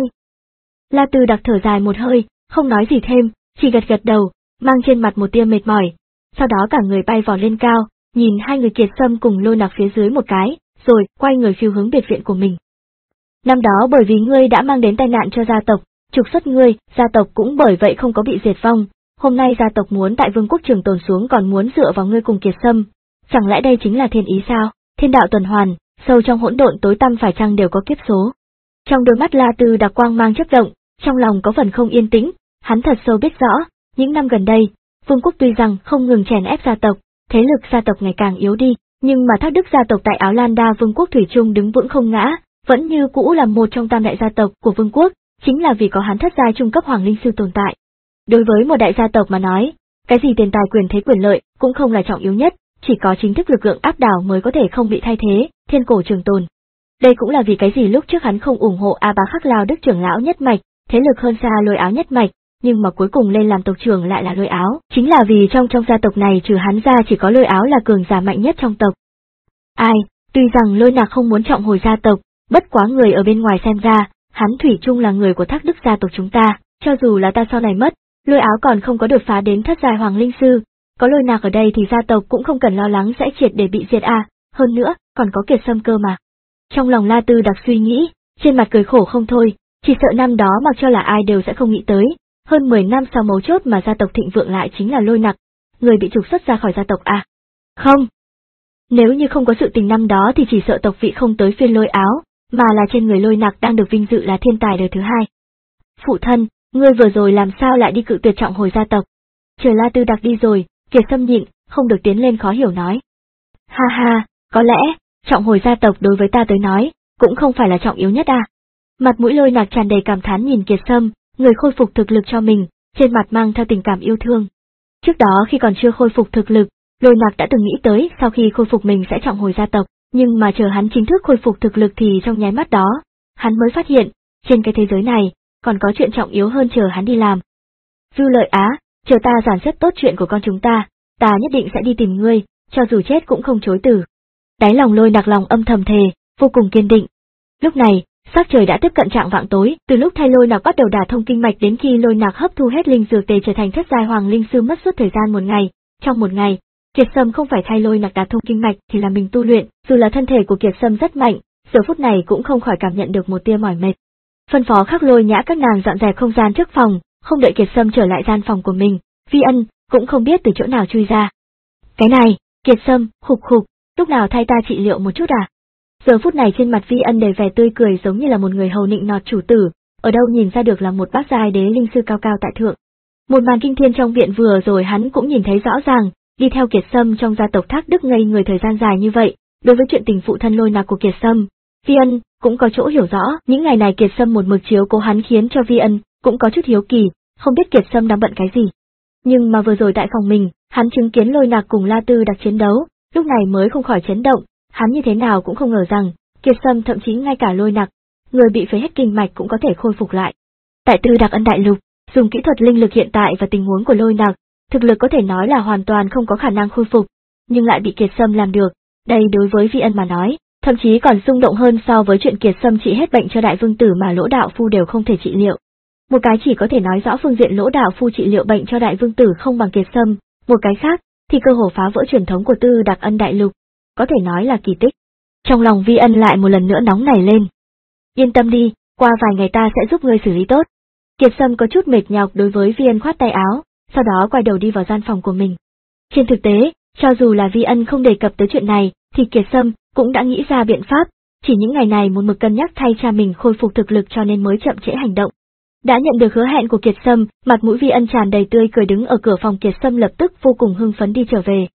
La Tư Đặc thở dài một hơi, không nói gì thêm, chỉ gật gật đầu, mang trên mặt một tia mệt mỏi, sau đó cả người bay vọt lên cao, nhìn hai người Kiệt Sâm cùng Lôi Nặc phía dưới một cái, rồi quay người phiêu hướng biệt viện của mình. Năm đó bởi vì ngươi đã mang đến tai nạn cho gia tộc, trục xuất ngươi, gia tộc cũng bởi vậy không có bị diệt vong, hôm nay gia tộc muốn tại Vương quốc trường tồn xuống còn muốn dựa vào ngươi cùng Kiệt Sâm, chẳng lẽ đây chính là thiên ý sao? Thiên đạo tuần hoàn, sâu trong hỗn độn tối tăm phải chăng đều có kiếp số. Trong đôi mắt La Tư Đặc quang mang chớp động, trong lòng có phần không yên tĩnh, hắn thật sâu biết rõ, những năm gần đây, Vương quốc tuy rằng không ngừng chèn ép gia tộc, thế lực gia tộc ngày càng yếu đi, nhưng mà Thác Đức gia tộc tại Áo Lan Đa Vương quốc thủy chung đứng vững không ngã, vẫn như cũ là một trong tam đại gia tộc của Vương quốc, chính là vì có hắn thất giai trung cấp hoàng linh sư tồn tại. Đối với một đại gia tộc mà nói, cái gì tiền tài quyền thế quyền lợi cũng không là trọng yếu nhất, chỉ có chính thức lực lượng áp đảo mới có thể không bị thay thế, thiên cổ trường tồn. Đây cũng là vì cái gì lúc trước hắn không ủng hộ A Bá Khắc Lao Đức trưởng lão nhất mạch, thế lực hơn xa Lôi Áo nhất mạch, nhưng mà cuối cùng lên làm tộc trưởng lại là Lôi Áo, chính là vì trong trong gia tộc này trừ hắn ra chỉ có Lôi Áo là cường giả mạnh nhất trong tộc. Ai, tuy rằng Lôi Nặc không muốn trọng hồi gia tộc, bất quá người ở bên ngoài xem ra, hắn thủy chung là người của Thác Đức gia tộc chúng ta, cho dù là ta sau này mất, Lôi Áo còn không có đột phá đến thất giai hoàng linh sư, có Lôi Nặc ở đây thì gia tộc cũng không cần lo lắng sẽ triệt để bị diệt à, hơn nữa, còn có Kiệt Sâm cơ mà. Trong lòng La Tư Đặc suy nghĩ, trên mặt cười khổ không thôi, chỉ sợ năm đó mặc cho là ai đều sẽ không nghĩ tới, hơn mười năm sau mấu chốt mà gia tộc thịnh vượng lại chính là Lôi Nặc, người bị trục xuất ra khỏi gia tộc à. Không. Nếu như không có sự tình năm đó thì chỉ sợ tộc vị không tới phiên Lôi Áo, mà là trên người Lôi Nặc đang được vinh dự là thiên tài đời thứ hai. Phụ thân, ngươi vừa rồi làm sao lại đi cự tuyệt trọng hồi gia tộc? Chờ La Tư Đặc đi rồi, Kiệt Sâm nhịn, không được tiến lên khó hiểu nói. Ha ha, có lẽ, trọng hồi gia tộc đối với ta tới nói, cũng không phải là trọng yếu nhất à. Mặt mũi Lôi Nặc tràn đầy cảm thán nhìn Kiệt Sâm, người khôi phục thực lực cho mình, trên mặt mang theo tình cảm yêu thương. Trước đó khi còn chưa khôi phục thực lực, Lôi Nặc đã từng nghĩ tới sau khi khôi phục mình sẽ trọng hồi gia tộc, nhưng mà chờ hắn chính thức khôi phục thực lực thì trong nháy mắt đó, hắn mới phát hiện, trên cái thế giới này, còn có chuyện trọng yếu hơn chờ hắn đi làm. Vưu Lợi Á, chờ ta dàn xếp tốt chuyện của con chúng ta, ta nhất định sẽ đi tìm ngươi, cho dù chết cũng không chối từ. Đáy lòng Lôi Nặc lòng âm thầm thề, vô cùng kiên định. Lúc này, sắc trời đã tiếp cận trạng vạng tối, từ lúc thay Lôi Nặc bắt đầu đả thông kinh mạch đến khi Lôi Nặc hấp thu hết linh dược tề trở thành thất giai hoàng linh sư mất suốt thời gian một ngày. Trong một ngày, Kiệt Sâm không phải thay Lôi Nặc đả thông kinh mạch thì là mình tu luyện, dù là thân thể của Kiệt Sâm rất mạnh, giờ phút này cũng không khỏi cảm nhận được một tia mỏi mệt. Phân phó Khắc Lôi Nhã các nàng dọn dẹp không gian trước phòng, không đợi Kiệt Sâm trở lại gian phòng của mình, Vi Ân cũng không biết từ chỗ nào chui ra. Cái này, Kiệt Sâm, khục khục, lúc nào thay ta trị liệu một chút à? Giờ phút này trên mặt Vi Ân đầy vẻ tươi cười giống như là một người hầu nịnh nọt chủ tử, ở đâu nhìn ra được là một bác giai đế linh sư cao cao tại thượng. Một màn kinh thiên trong viện vừa rồi hắn cũng nhìn thấy rõ ràng, đi theo Kiệt Sâm trong gia tộc Thác Đức ngây người thời gian dài như vậy, đối với chuyện tình phụ thân Lôi Nặc của Kiệt Sâm, Vi Ân cũng có chỗ hiểu rõ, những ngày này Kiệt Sâm một mực chiếu cố hắn khiến cho Vi Ân cũng có chút hiếu kỳ, không biết Kiệt Sâm đang bận cái gì. Nhưng mà vừa rồi tại phòng mình, hắn chứng kiến Lôi Nặc cùng La Tư Đặc chiến đấu, lúc này mới không khỏi chấn động, hắn như thế nào cũng không ngờ rằng, Kiệt Sâm thậm chí ngay cả Lôi Nặc, người bị phế hết kinh mạch cũng có thể khôi phục lại. Tại Tư Đặc Ân đại lục, dùng kỹ thuật linh lực hiện tại và tình huống của Lôi Nặc, thực lực có thể nói là hoàn toàn không có khả năng khôi phục, nhưng lại bị Kiệt Sâm làm được, đây đối với Vi Ân mà nói, thậm chí còn rung động hơn so với chuyện Kiệt Sâm trị hết bệnh cho đại vương tử mà Lỗ đạo phu đều không thể trị liệu. Một cái chỉ có thể nói rõ phương diện Lỗ đạo phu trị liệu bệnh cho đại vương tử không bằng Kiệt Sâm, một cái khác thì cơ hồ phá vỡ truyền thống của Tư Đặc Ân đại lục, có thể nói là kỳ tích. Trong lòng Vi Ân lại một lần nữa nóng nảy lên. Yên tâm đi, qua vài ngày ta sẽ giúp ngươi xử lý tốt. Kiệt Sâm có chút mệt nhọc đối với Vi Ân khoát tay áo, sau đó quay đầu đi vào gian phòng của mình. Trên thực tế, cho dù là Vi Ân không đề cập tới chuyện này, thì Kiệt Sâm cũng đã nghĩ ra biện pháp, chỉ những ngày này một mực cân nhắc thay cha mình khôi phục thực lực cho nên mới chậm trễ hành động. Đã nhận được hứa hẹn của Kiệt Sâm, mặt mũi Vi Ân tràn đầy tươi cười đứng ở cửa phòng Kiệt Sâm lập tức vô cùng hưng phấn đi trở về.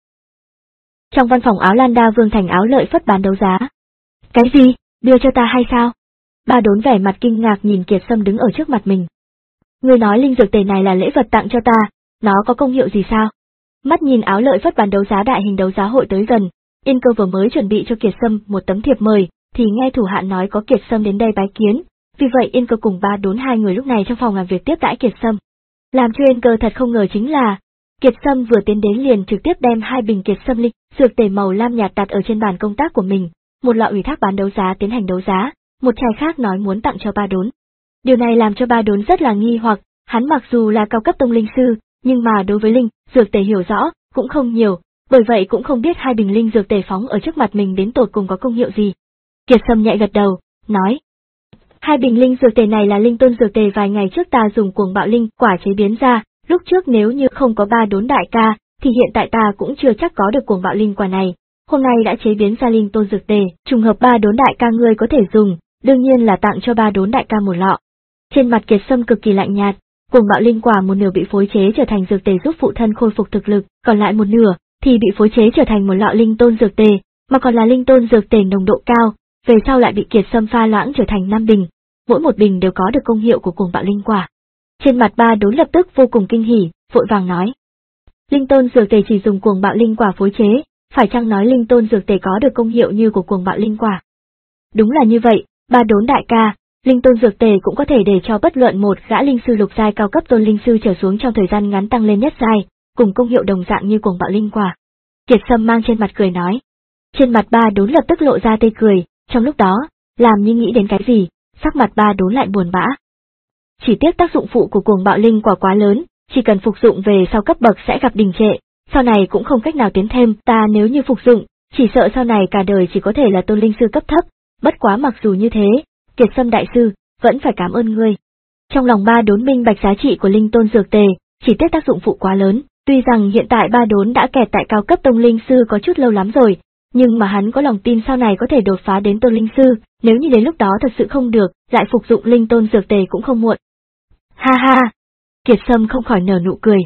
Trong văn phòng áo Lan Đa Vương Thành áo lợi phất bán đấu giá. Cái gì, đưa cho ta hay sao? Ba Đốn vẻ mặt kinh ngạc nhìn Kiệt Sâm đứng ở trước mặt mình. Ngươi nói linh dược tề này là lễ vật tặng cho ta, nó có công hiệu gì sao? Mắt nhìn áo lợi phất bán đấu giá đại hình đấu giá hội tới gần, Yên Cơ vừa mới chuẩn bị cho Kiệt Sâm một tấm thiệp mời, thì nghe thủ hạ nói có Kiệt Sâm đến đây bái kiến, vì vậy Yên Cơ cùng Ba Đốn hai người lúc này trong phòng làm việc tiếp đãi Kiệt Sâm. Làm cho Yên Cơ thật không ngờ chính là, Kiệt Sâm vừa tiến đến liền trực tiếp đem hai bình Kiệt Sâm linh dược tề màu lam nhạt đặt ở trên bàn công tác của mình, một lọ ủy thác bán đấu giá tiến hành đấu giá, một chai khác nói muốn tặng cho Ba Đốn. Điều này làm cho Ba Đốn rất là nghi hoặc, hắn mặc dù là cao cấp tông linh sư, nhưng mà đối với linh dược tề hiểu rõ cũng không nhiều, bởi vậy cũng không biết hai bình linh dược tề phóng ở trước mặt mình đến tột cùng có công hiệu gì. Kiệt Sâm nhẹ gật đầu, nói: Hai bình linh dược tề này là linh tôn dược tề vài ngày trước ta dùng cuồng bạo linh quả chế biến ra, lúc trước nếu như không có Ba Đốn đại ca, thì hiện tại ta cũng chưa chắc có được cuồng bạo linh quả này. Hôm nay đã chế biến ra linh tôn dược tề, trùng hợp Ba Đốn đại ca ngươi có thể dùng, đương nhiên là tặng cho Ba Đốn đại ca một lọ. Trên mặt Kiệt Sâm cực kỳ lạnh nhạt, cuồng bạo linh quả một nửa bị phối chế trở thành dược tề giúp phụ thân khôi phục thực lực, còn lại một nửa thì bị phối chế trở thành một lọ linh tôn dược tề, mà còn là linh tôn dược tề nồng độ cao, về sau lại bị Kiệt Sâm pha loãng trở thành năm bình, mỗi một bình đều có được công hiệu của cuồng bạo linh quả. Trên mặt Ba Đốn lập tức vô cùng kinh hỉ, vội vàng nói: Linh tôn dược tề chỉ dùng cuồng bạo linh quả phối chế, phải chăng nói linh tôn dược tề có được công hiệu như của cuồng bạo linh quả? Đúng là như vậy, Ba Đốn đại ca, linh tôn dược tề cũng có thể để cho bất luận một gã linh sư lục giai cao cấp tôn linh sư trở xuống trong thời gian ngắn tăng lên nhất giai, cùng công hiệu đồng dạng như cuồng bạo linh quả. Kiệt Sâm mang trên mặt cười nói. Trên mặt Ba Đốn lập tức lộ ra tươi cười, trong lúc đó, làm như nghĩ đến cái gì, sắc mặt Ba Đốn lại buồn bã. Chỉ tiếc tác dụng phụ của cuồng bạo linh quả quá lớn, chỉ cần phục dụng về sau cấp bậc sẽ gặp đình trệ, sau này cũng không cách nào tiến thêm, ta nếu như phục dụng, chỉ sợ sau này cả đời chỉ có thể là tôn linh sư cấp thấp, bất quá mặc dù như thế, Kiệt Sâm đại sư, vẫn phải cảm ơn ngươi. Trong lòng Ba Đốn minh bạch giá trị của linh tôn dược tề, chỉ tiếc tác dụng phụ quá lớn, tuy rằng hiện tại Ba Đốn đã kẹt tại cao cấp tông linh sư có chút lâu lắm rồi, nhưng mà hắn có lòng tin sau này có thể đột phá đến tôn linh sư, nếu như đến lúc đó thật sự không được, lại phục dụng linh tôn dược tề cũng không muộn. Ha ha! Kiệt Sâm không khỏi nở nụ cười.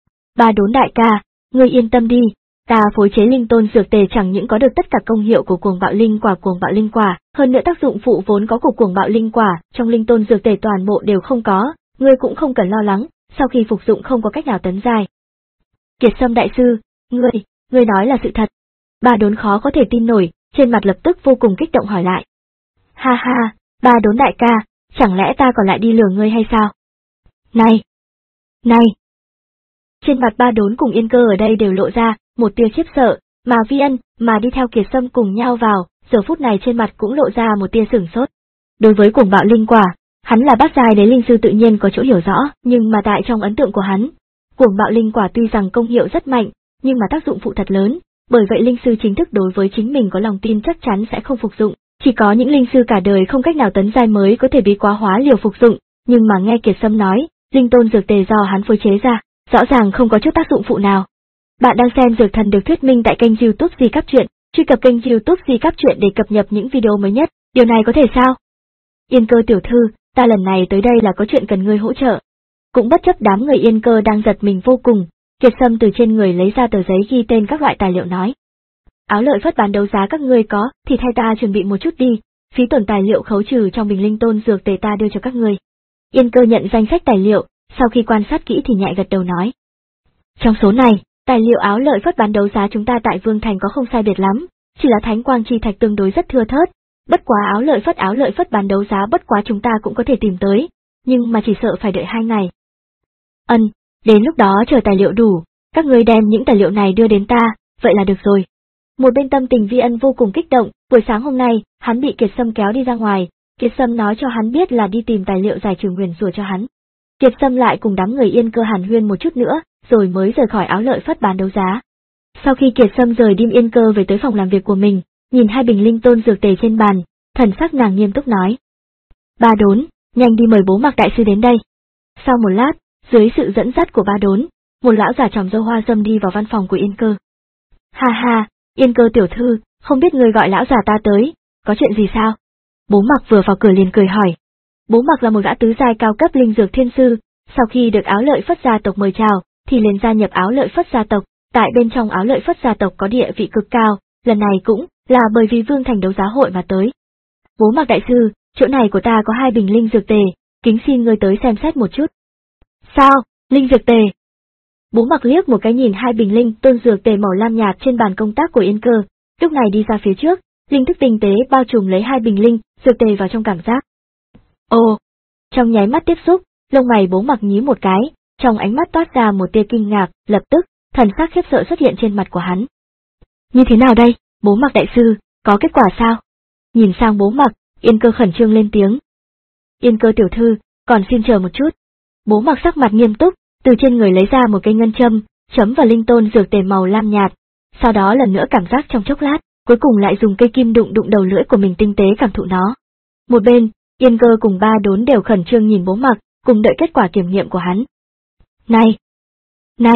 Ba Đốn đại ca, ngươi yên tâm đi, ta phối chế linh tôn dược tề chẳng những có được tất cả công hiệu của cuồng bạo linh quả cuồng bạo linh quả, hơn nữa tác dụng phụ vốn có của cuồng bạo linh quả, trong linh tôn dược tề toàn bộ đều không có, ngươi cũng không cần lo lắng, sau khi phục dụng không có cách nào tấn giai. Kiệt Sâm đại sư, ngươi, ngươi nói là sự thật. Ba Đốn khó có thể tin nổi, trên mặt lập tức vô cùng kích động hỏi lại. Ha ha, Ba Đốn đại ca, chẳng lẽ ta còn lại đi lừa ngươi hay sao? Này! Này! Trên mặt Ba Đốn cùng Yên Cơ ở đây đều lộ ra một tia khiếp sợ, mà Vi Ân mà đi theo Kiệt Sâm cùng nhau vào, giờ phút này trên mặt cũng lộ ra một tia sửng sốt. Đối với cuồng bạo linh quả, hắn là bát giai đế linh sư tự nhiên có chỗ hiểu rõ, nhưng mà tại trong ấn tượng của hắn, cuồng bạo linh quả tuy rằng công hiệu rất mạnh, nhưng mà tác dụng phụ thật lớn, bởi vậy linh sư chính thức đối với chính mình có lòng tin chắc chắn sẽ không phục dụng, chỉ có những linh sư cả đời không cách nào tấn giai mới có thể bị quá hóa liều phục dụng, nhưng mà nghe Kiệt Sâm nói, linh tôn dược tề do hắn phối chế ra, rõ ràng không có chút tác dụng phụ nào. Bạn đang xem Dược Thần được thuyết minh tại kênh YouTube Di Cáp Truyện, truy cập kênh YouTube Di Cáp Truyện để cập nhật những video mới nhất, điều này có thể sao? Yên Cơ tiểu thư, ta lần này tới đây là có chuyện cần ngươi hỗ trợ. Cũng bất chấp đám người Yên Cơ đang giật mình vô cùng, Kiệt Sâm từ trên người lấy ra tờ giấy ghi tên các loại tài liệu nói. Áo lợi phất bán đấu giá các ngươi có, thì thay ta chuẩn bị một chút đi, phí tổn tài liệu khấu trừ trong bình linh tôn dược tề ta đưa cho các ngươi. Yên Cơ nhận danh sách tài liệu, sau khi quan sát kỹ thì nhẹ gật đầu nói. Trong số này, tài liệu áo lợi phất bán đấu giá chúng ta tại Vương Thành có không sai biệt lắm, chỉ là thánh quang chi thạch tương đối rất thưa thớt, bất quá áo lợi phất áo lợi phất bán đấu giá bất quá chúng ta cũng có thể tìm tới, nhưng mà chỉ sợ phải đợi hai ngày. Ân, đến lúc đó chờ tài liệu đủ, các ngươi đem những tài liệu này đưa đến ta, vậy là được rồi. Một bên tâm tình Vi Ân vô cùng kích động, buổi sáng hôm nay, hắn bị Kiệt Sâm kéo đi ra ngoài, Kiệt Sâm nói cho hắn biết là đi tìm tài liệu giải trừ nguyền rủa cho hắn. Kiệt Sâm lại cùng đám người Yên Cơ hàn huyên một chút nữa, rồi mới rời khỏi áo lợi phất bán đấu giá. Sau khi Kiệt Sâm rời đi Yên Cơ về tới phòng làm việc của mình, nhìn hai bình linh tôn dược tề trên bàn, thần sắc nàng nghiêm túc nói. Ba Đốn, nhanh đi mời bố Mạc đại sư đến đây. Sau một lát, dưới sự dẫn dắt của Ba Đốn, một lão già tròm râu hoa râm đi vào văn phòng của Yên Cơ. Ha ha, Yên Cơ tiểu thư, không biết người gọi lão già ta tới, có chuyện gì sao? Bố Mặc vừa vào cửa liền cười hỏi. Bố Mặc là một gã tứ giai cao cấp linh dược thiên sư, sau khi được Áo Lợi Phất gia tộc mời chào, thì liền gia nhập Áo Lợi Phất gia tộc, tại bên trong Áo Lợi Phất gia tộc có địa vị cực cao, lần này cũng là bởi vì Vương Thành đấu giá hội mà tới. Bố Mặc đại sư, chỗ này của ta có hai bình linh dược tề, kính xin ngươi tới xem xét một chút. Sao, linh dược tề? Bố Mặc liếc một cái nhìn hai bình linh tôn dược tề màu lam nhạt trên bàn công tác của Yên Cơ, lúc này đi ra phía trước, linh thức tinh tế bao trùm lấy hai bình linh dược tề vào trong cảm giác. Ồ, trong nháy mắt tiếp xúc, lông mày Bố Mặc nhíu một cái, trong ánh mắt toát ra một tia kinh ngạc, lập tức, thần sắc khiếp sợ xuất hiện trên mặt của hắn. Như thế nào đây, Bố Mặc đại sư, có kết quả sao? Nhìn sang Bố Mặc, Yên Cơ khẩn trương lên tiếng. Yên Cơ tiểu thư, còn xin chờ một chút. Bố Mặc sắc mặt nghiêm túc, từ trên người lấy ra một cây ngân châm, chấm vào linh tôn dược tề màu lam nhạt, sau đó lần nữa cảm giác trong chốc lát, cuối cùng lại dùng cây kim đụng đụng đầu lưỡi của mình tinh tế cảm thụ nó. Một bên, Yên Cơ cùng Ba Đốn đều khẩn trương nhìn Bố Mặc, cùng đợi kết quả kiểm nghiệm của hắn. Này! Này!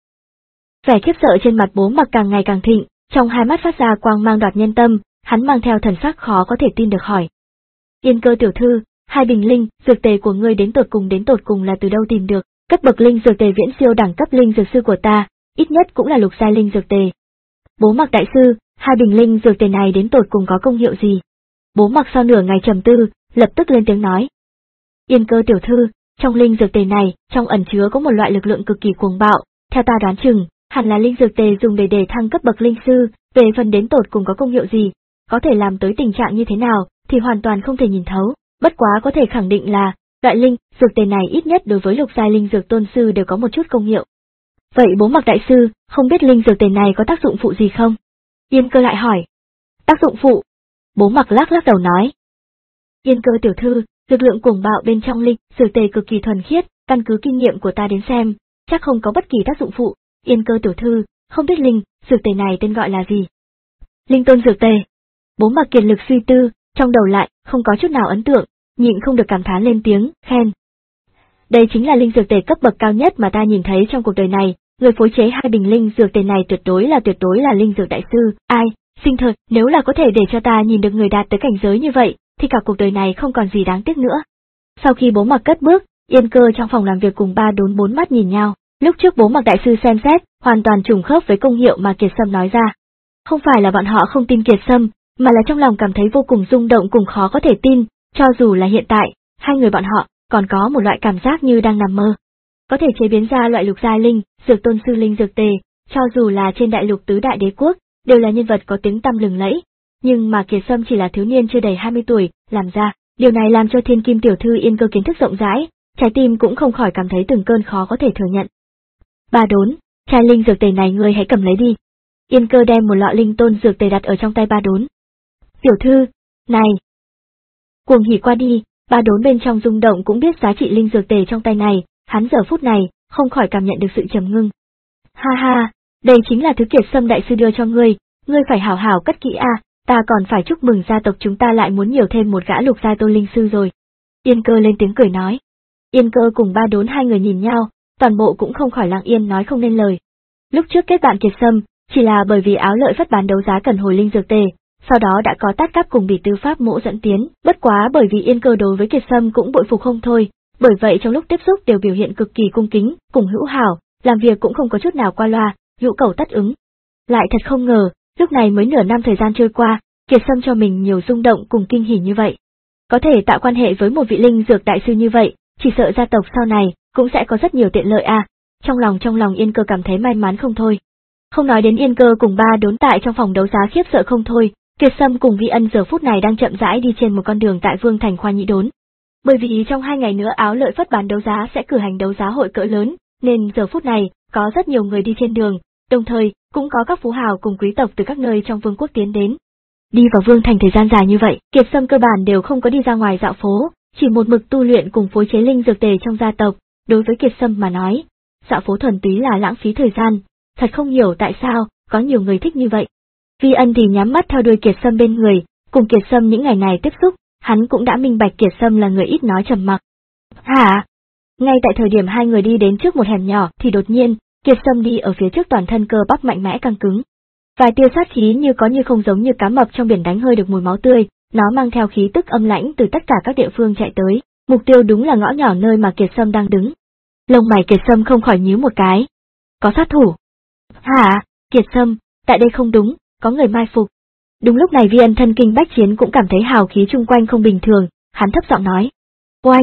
Vẻ khiếp sợ trên mặt Bố Mặc càng ngày càng thịnh, trong hai mắt phát ra quang mang đoạt nhân tâm, hắn mang theo thần sắc khó có thể tin được hỏi. Yên Cơ tiểu thư, hai bình linh dược tề của ngươi đến tột cùng đến tột cùng là từ đâu tìm được? Cấp bậc linh dược tề viễn siêu đẳng cấp linh dược sư của ta, ít nhất cũng là lục giai linh dược tề. Bố Mặc đại sư, hai bình linh dược tề này đến tột cùng có công hiệu gì? Bố Mặc sau nửa ngày trầm tư, lập tức lên tiếng nói. Yên Cơ tiểu thư, trong linh dược tề này, trong ẩn chứa có một loại lực lượng cực kỳ cuồng bạo, theo ta đoán chừng, hẳn là linh dược tề dùng để đề thăng cấp bậc linh sư, về phần đến tột cùng có công hiệu gì, có thể làm tới tình trạng như thế nào, thì hoàn toàn không thể nhìn thấu, bất quá có thể khẳng định là, loại linh dược tề này ít nhất đối với lục giai linh dược tôn sư đều có một chút công hiệu. Vậy Bố Mặc đại sư, không biết linh dược tề này có tác dụng phụ gì không? Yên Cơ lại hỏi. Tác dụng phụ? Bố Mặc lắc lắc đầu nói. Yên Cơ tiểu thư, lực lượng cuồng bạo bên trong linh dược tề cực kỳ thuần khiết, căn cứ kinh nghiệm của ta đến xem, chắc không có bất kỳ tác dụng phụ. Yên Cơ tiểu thư, không biết linh dược tề này tên gọi là gì? Linh tôn dược tề. Bố Mặc kiệt lực suy tư, trong đầu lại không có chút nào ấn tượng, nhịn không được cảm thán lên tiếng, khen. Đây chính là linh dược tề cấp bậc cao nhất mà ta nhìn thấy trong cuộc đời này, người phối chế hai bình linh dược tề này tuyệt đối là tuyệt đối là linh dược đại sư, ai, sinh thời, nếu là có thể để cho ta nhìn được người đạt tới cảnh giới như vậy, thì cả cuộc đời này không còn gì đáng tiếc nữa. Sau khi Bố Mặc cất bước, Yên Cơ trong phòng làm việc cùng Ba Đốn bốn mắt nhìn nhau, lúc trước Bố Mặc đại sư xem xét, hoàn toàn trùng khớp với công hiệu mà Kiệt Sâm nói ra. Không phải là bọn họ không tin Kiệt Sâm, mà là trong lòng cảm thấy vô cùng rung động cùng khó có thể tin, cho dù là hiện tại, hai người bọn họ còn có một loại cảm giác như đang nằm mơ. Có thể chế biến ra loại lục giai linh, dược tôn sư linh dược tề, cho dù là trên đại lục tứ đại đế quốc, đều là nhân vật có tiếng tăm lừng lẫy, nhưng mà Kiệt Sâm chỉ là thiếu niên chưa đầy hai mươi tuổi, làm ra, điều này làm cho Thiên Kim tiểu thư Yên Cơ kiến thức rộng rãi, trái tim cũng không khỏi cảm thấy từng cơn khó có thể thừa nhận. Ba Đốn, chai linh dược tề này ngươi hãy cầm lấy đi. Yên Cơ đem một lọ linh tôn dược tề đặt ở trong tay Ba Đốn. Tiểu thư, này. Cuồng hỉ qua đi, Ba Đốn bên trong rung động cũng biết giá trị linh dược tề trong tay này, hắn giờ phút này, không khỏi cảm nhận được sự trầm ngưng. Ha ha, đây chính là thứ Kiệt Sâm đại sư đưa cho ngươi, ngươi phải hảo hảo cất kỹ a, ta còn phải chúc mừng gia tộc chúng ta lại muốn nhiều thêm một gã lục giai tôn linh sư rồi. Yên Cơ lên tiếng cười nói. Yên Cơ cùng Ba Đốn hai người nhìn nhau, toàn bộ cũng không khỏi lặng yên nói không nên lời. Lúc trước kết bạn Kiệt Sâm, chỉ là bởi vì Áo Lợi Phất bán đấu giá cần hồi linh dược tề, sau đó đã có Tát Cáp cùng Bỉ Tư Pháp Mỗ dẫn tiến, bất quá bởi vì Yên Cơ đối với Kiệt Sâm cũng bội phục không thôi, bởi vậy trong lúc tiếp xúc đều biểu hiện cực kỳ cung kính, cùng hữu hảo, làm việc cũng không có chút nào qua loa, hữu cầu tất ứng. Lại thật không ngờ, lúc này mới nửa năm thời gian trôi qua, Kiệt Sâm cho mình nhiều rung động cùng kinh hỉ như vậy. Có thể tạo quan hệ với một vị linh dược đại sư như vậy, chỉ sợ gia tộc sau này cũng sẽ có rất nhiều tiện lợi à. Trong lòng trong lòng Yên Cơ cảm thấy may mắn không thôi. Không nói đến Yên Cơ cùng Ba Đốn tại trong phòng đấu giá khiếp sợ không thôi, Kiệt Sâm cùng Vi Ân giờ phút này đang chậm rãi đi trên một con đường tại Vương Thành Khoa Nhĩ Đốn. Bởi vì trong hai ngày nữa Áo Lợi Phất bán đấu giá sẽ cử hành đấu giá hội cỡ lớn, nên giờ phút này có rất nhiều người đi trên đường, đồng thời cũng có các phú hào cùng quý tộc từ các nơi trong vương quốc tiến đến. Đi vào Vương Thành thời gian dài như vậy, Kiệt Sâm cơ bản đều không có đi ra ngoài dạo phố, chỉ một mực tu luyện cùng phối chế linh dược tề trong gia tộc. Đối với Kiệt Sâm mà nói, dạo phố thuần túy là lãng phí thời gian, thật không hiểu tại sao có nhiều người thích như vậy. Vi Ân thì nhắm mắt theo đuôi Kiệt Sâm bên người, cùng Kiệt Sâm những ngày này tiếp xúc, hắn cũng đã minh bạch Kiệt Sâm là người ít nói trầm mặc. Hả? Ngay tại thời điểm hai người đi đến trước một hẻm nhỏ thì đột nhiên, Kiệt Sâm đi ở phía trước toàn thân cơ bắp mạnh mẽ căng cứng. Vài tia sát khí như có như không giống như cá mập trong biển đánh hơi được mùi máu tươi, nó mang theo khí tức âm lãnh từ tất cả các địa phương chạy tới, mục tiêu đúng là ngõ nhỏ nơi mà Kiệt Sâm đang đứng. Lông mày Kiệt Sâm không khỏi nhíu một cái. Có sát thủ. Hả? Kiệt Sâm, tại đây không đúng, có người mai phục. Đúng lúc này Vi Ân thân kinh bách chiến cũng cảm thấy hào khí chung quanh không bình thường, hắn thấp giọng nói. Oanh!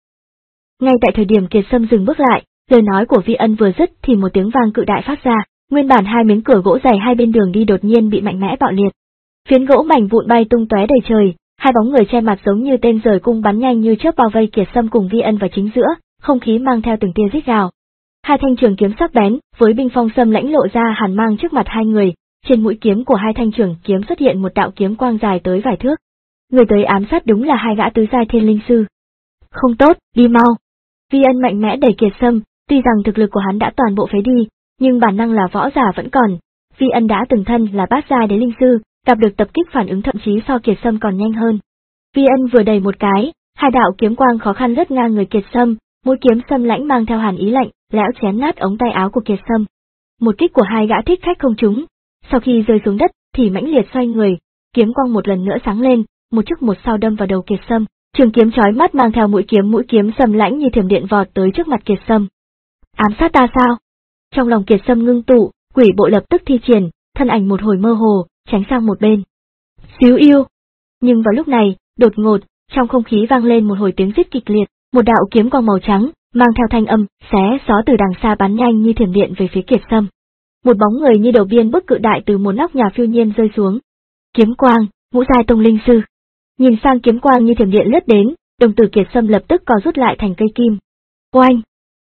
Ngay tại thời điểm Kiệt Sâm dừng bước lại, lời nói của Vi Ân vừa dứt thì một tiếng vang cự đại phát ra, nguyên bản hai miếng cửa gỗ dày hai bên đường đi đột nhiên bị mạnh mẽ bạo liệt. Phiến gỗ mảnh vụn bay tung tóe đầy trời, hai bóng người che mặt giống như tên rời cung bắn nhanh như chớp bao vây Kiệt Sâm cùng Vi Ân vào chính giữa, không khí mang theo từng tia rít gào. Hai thanh trường kiếm sắc bén, với binh phong xâm lãnh lộ ra hàn mang trước mặt hai người, trên mũi kiếm của hai thanh trường kiếm xuất hiện một đạo kiếm quang dài tới vài thước. Người tới ám sát đúng là hai gã tứ giai thiên linh sư. Không tốt, đi mau. Vi Ân mạnh mẽ đẩy Kiệt Sâm, tuy rằng thực lực của hắn đã toàn bộ phế đi, nhưng bản năng là võ giả vẫn còn. Vi Ân đã từng thân là bát giai đế linh sư, gặp được tập kích phản ứng thậm chí so Kiệt Sâm còn nhanh hơn. Vi Ân vừa đẩy một cái, hai đạo kiếm quang khó khăn lướt ngang người Kiệt Sâm, mũi kiếm xâm lãnh mang theo hàn ý lạnh, lẽo chém nát ống tay áo của Kiệt Sâm. Một kích của hai gã thích khách không trúng, sau khi rơi xuống đất thì mãnh liệt xoay người, kiếm quang một lần nữa sáng lên, một trước một sau đâm vào đầu Kiệt Sâm, trường kiếm chói mắt mang theo mũi kiếm mũi kiếm xâm lãnh như thiểm điện vọt tới trước mặt Kiệt Sâm. Ám sát ta sao? Trong lòng Kiệt Sâm ngưng tụ, quỷ bộ lập tức thi triển, thân ảnh một hồi mơ hồ, tránh sang một bên. Xíu yêu. Nhưng vào lúc này, đột ngột, trong không khí vang lên một hồi tiếng rít kịch liệt, một đạo kiếm quang màu trắng, mang theo thanh âm, xé gió từ đằng xa bắn nhanh như thiểm điện về phía Kiệt Sâm. Một bóng người như đầu biên bức cự đại từ một nóc nhà phiêu nhiên rơi xuống. Kiếm quang, ngũ giai tông linh sư. Nhìn sang kiếm quang như thiểm điện lướt đến, đồng tử Kiệt Sâm lập tức co rút lại thành cây kim. Oanh!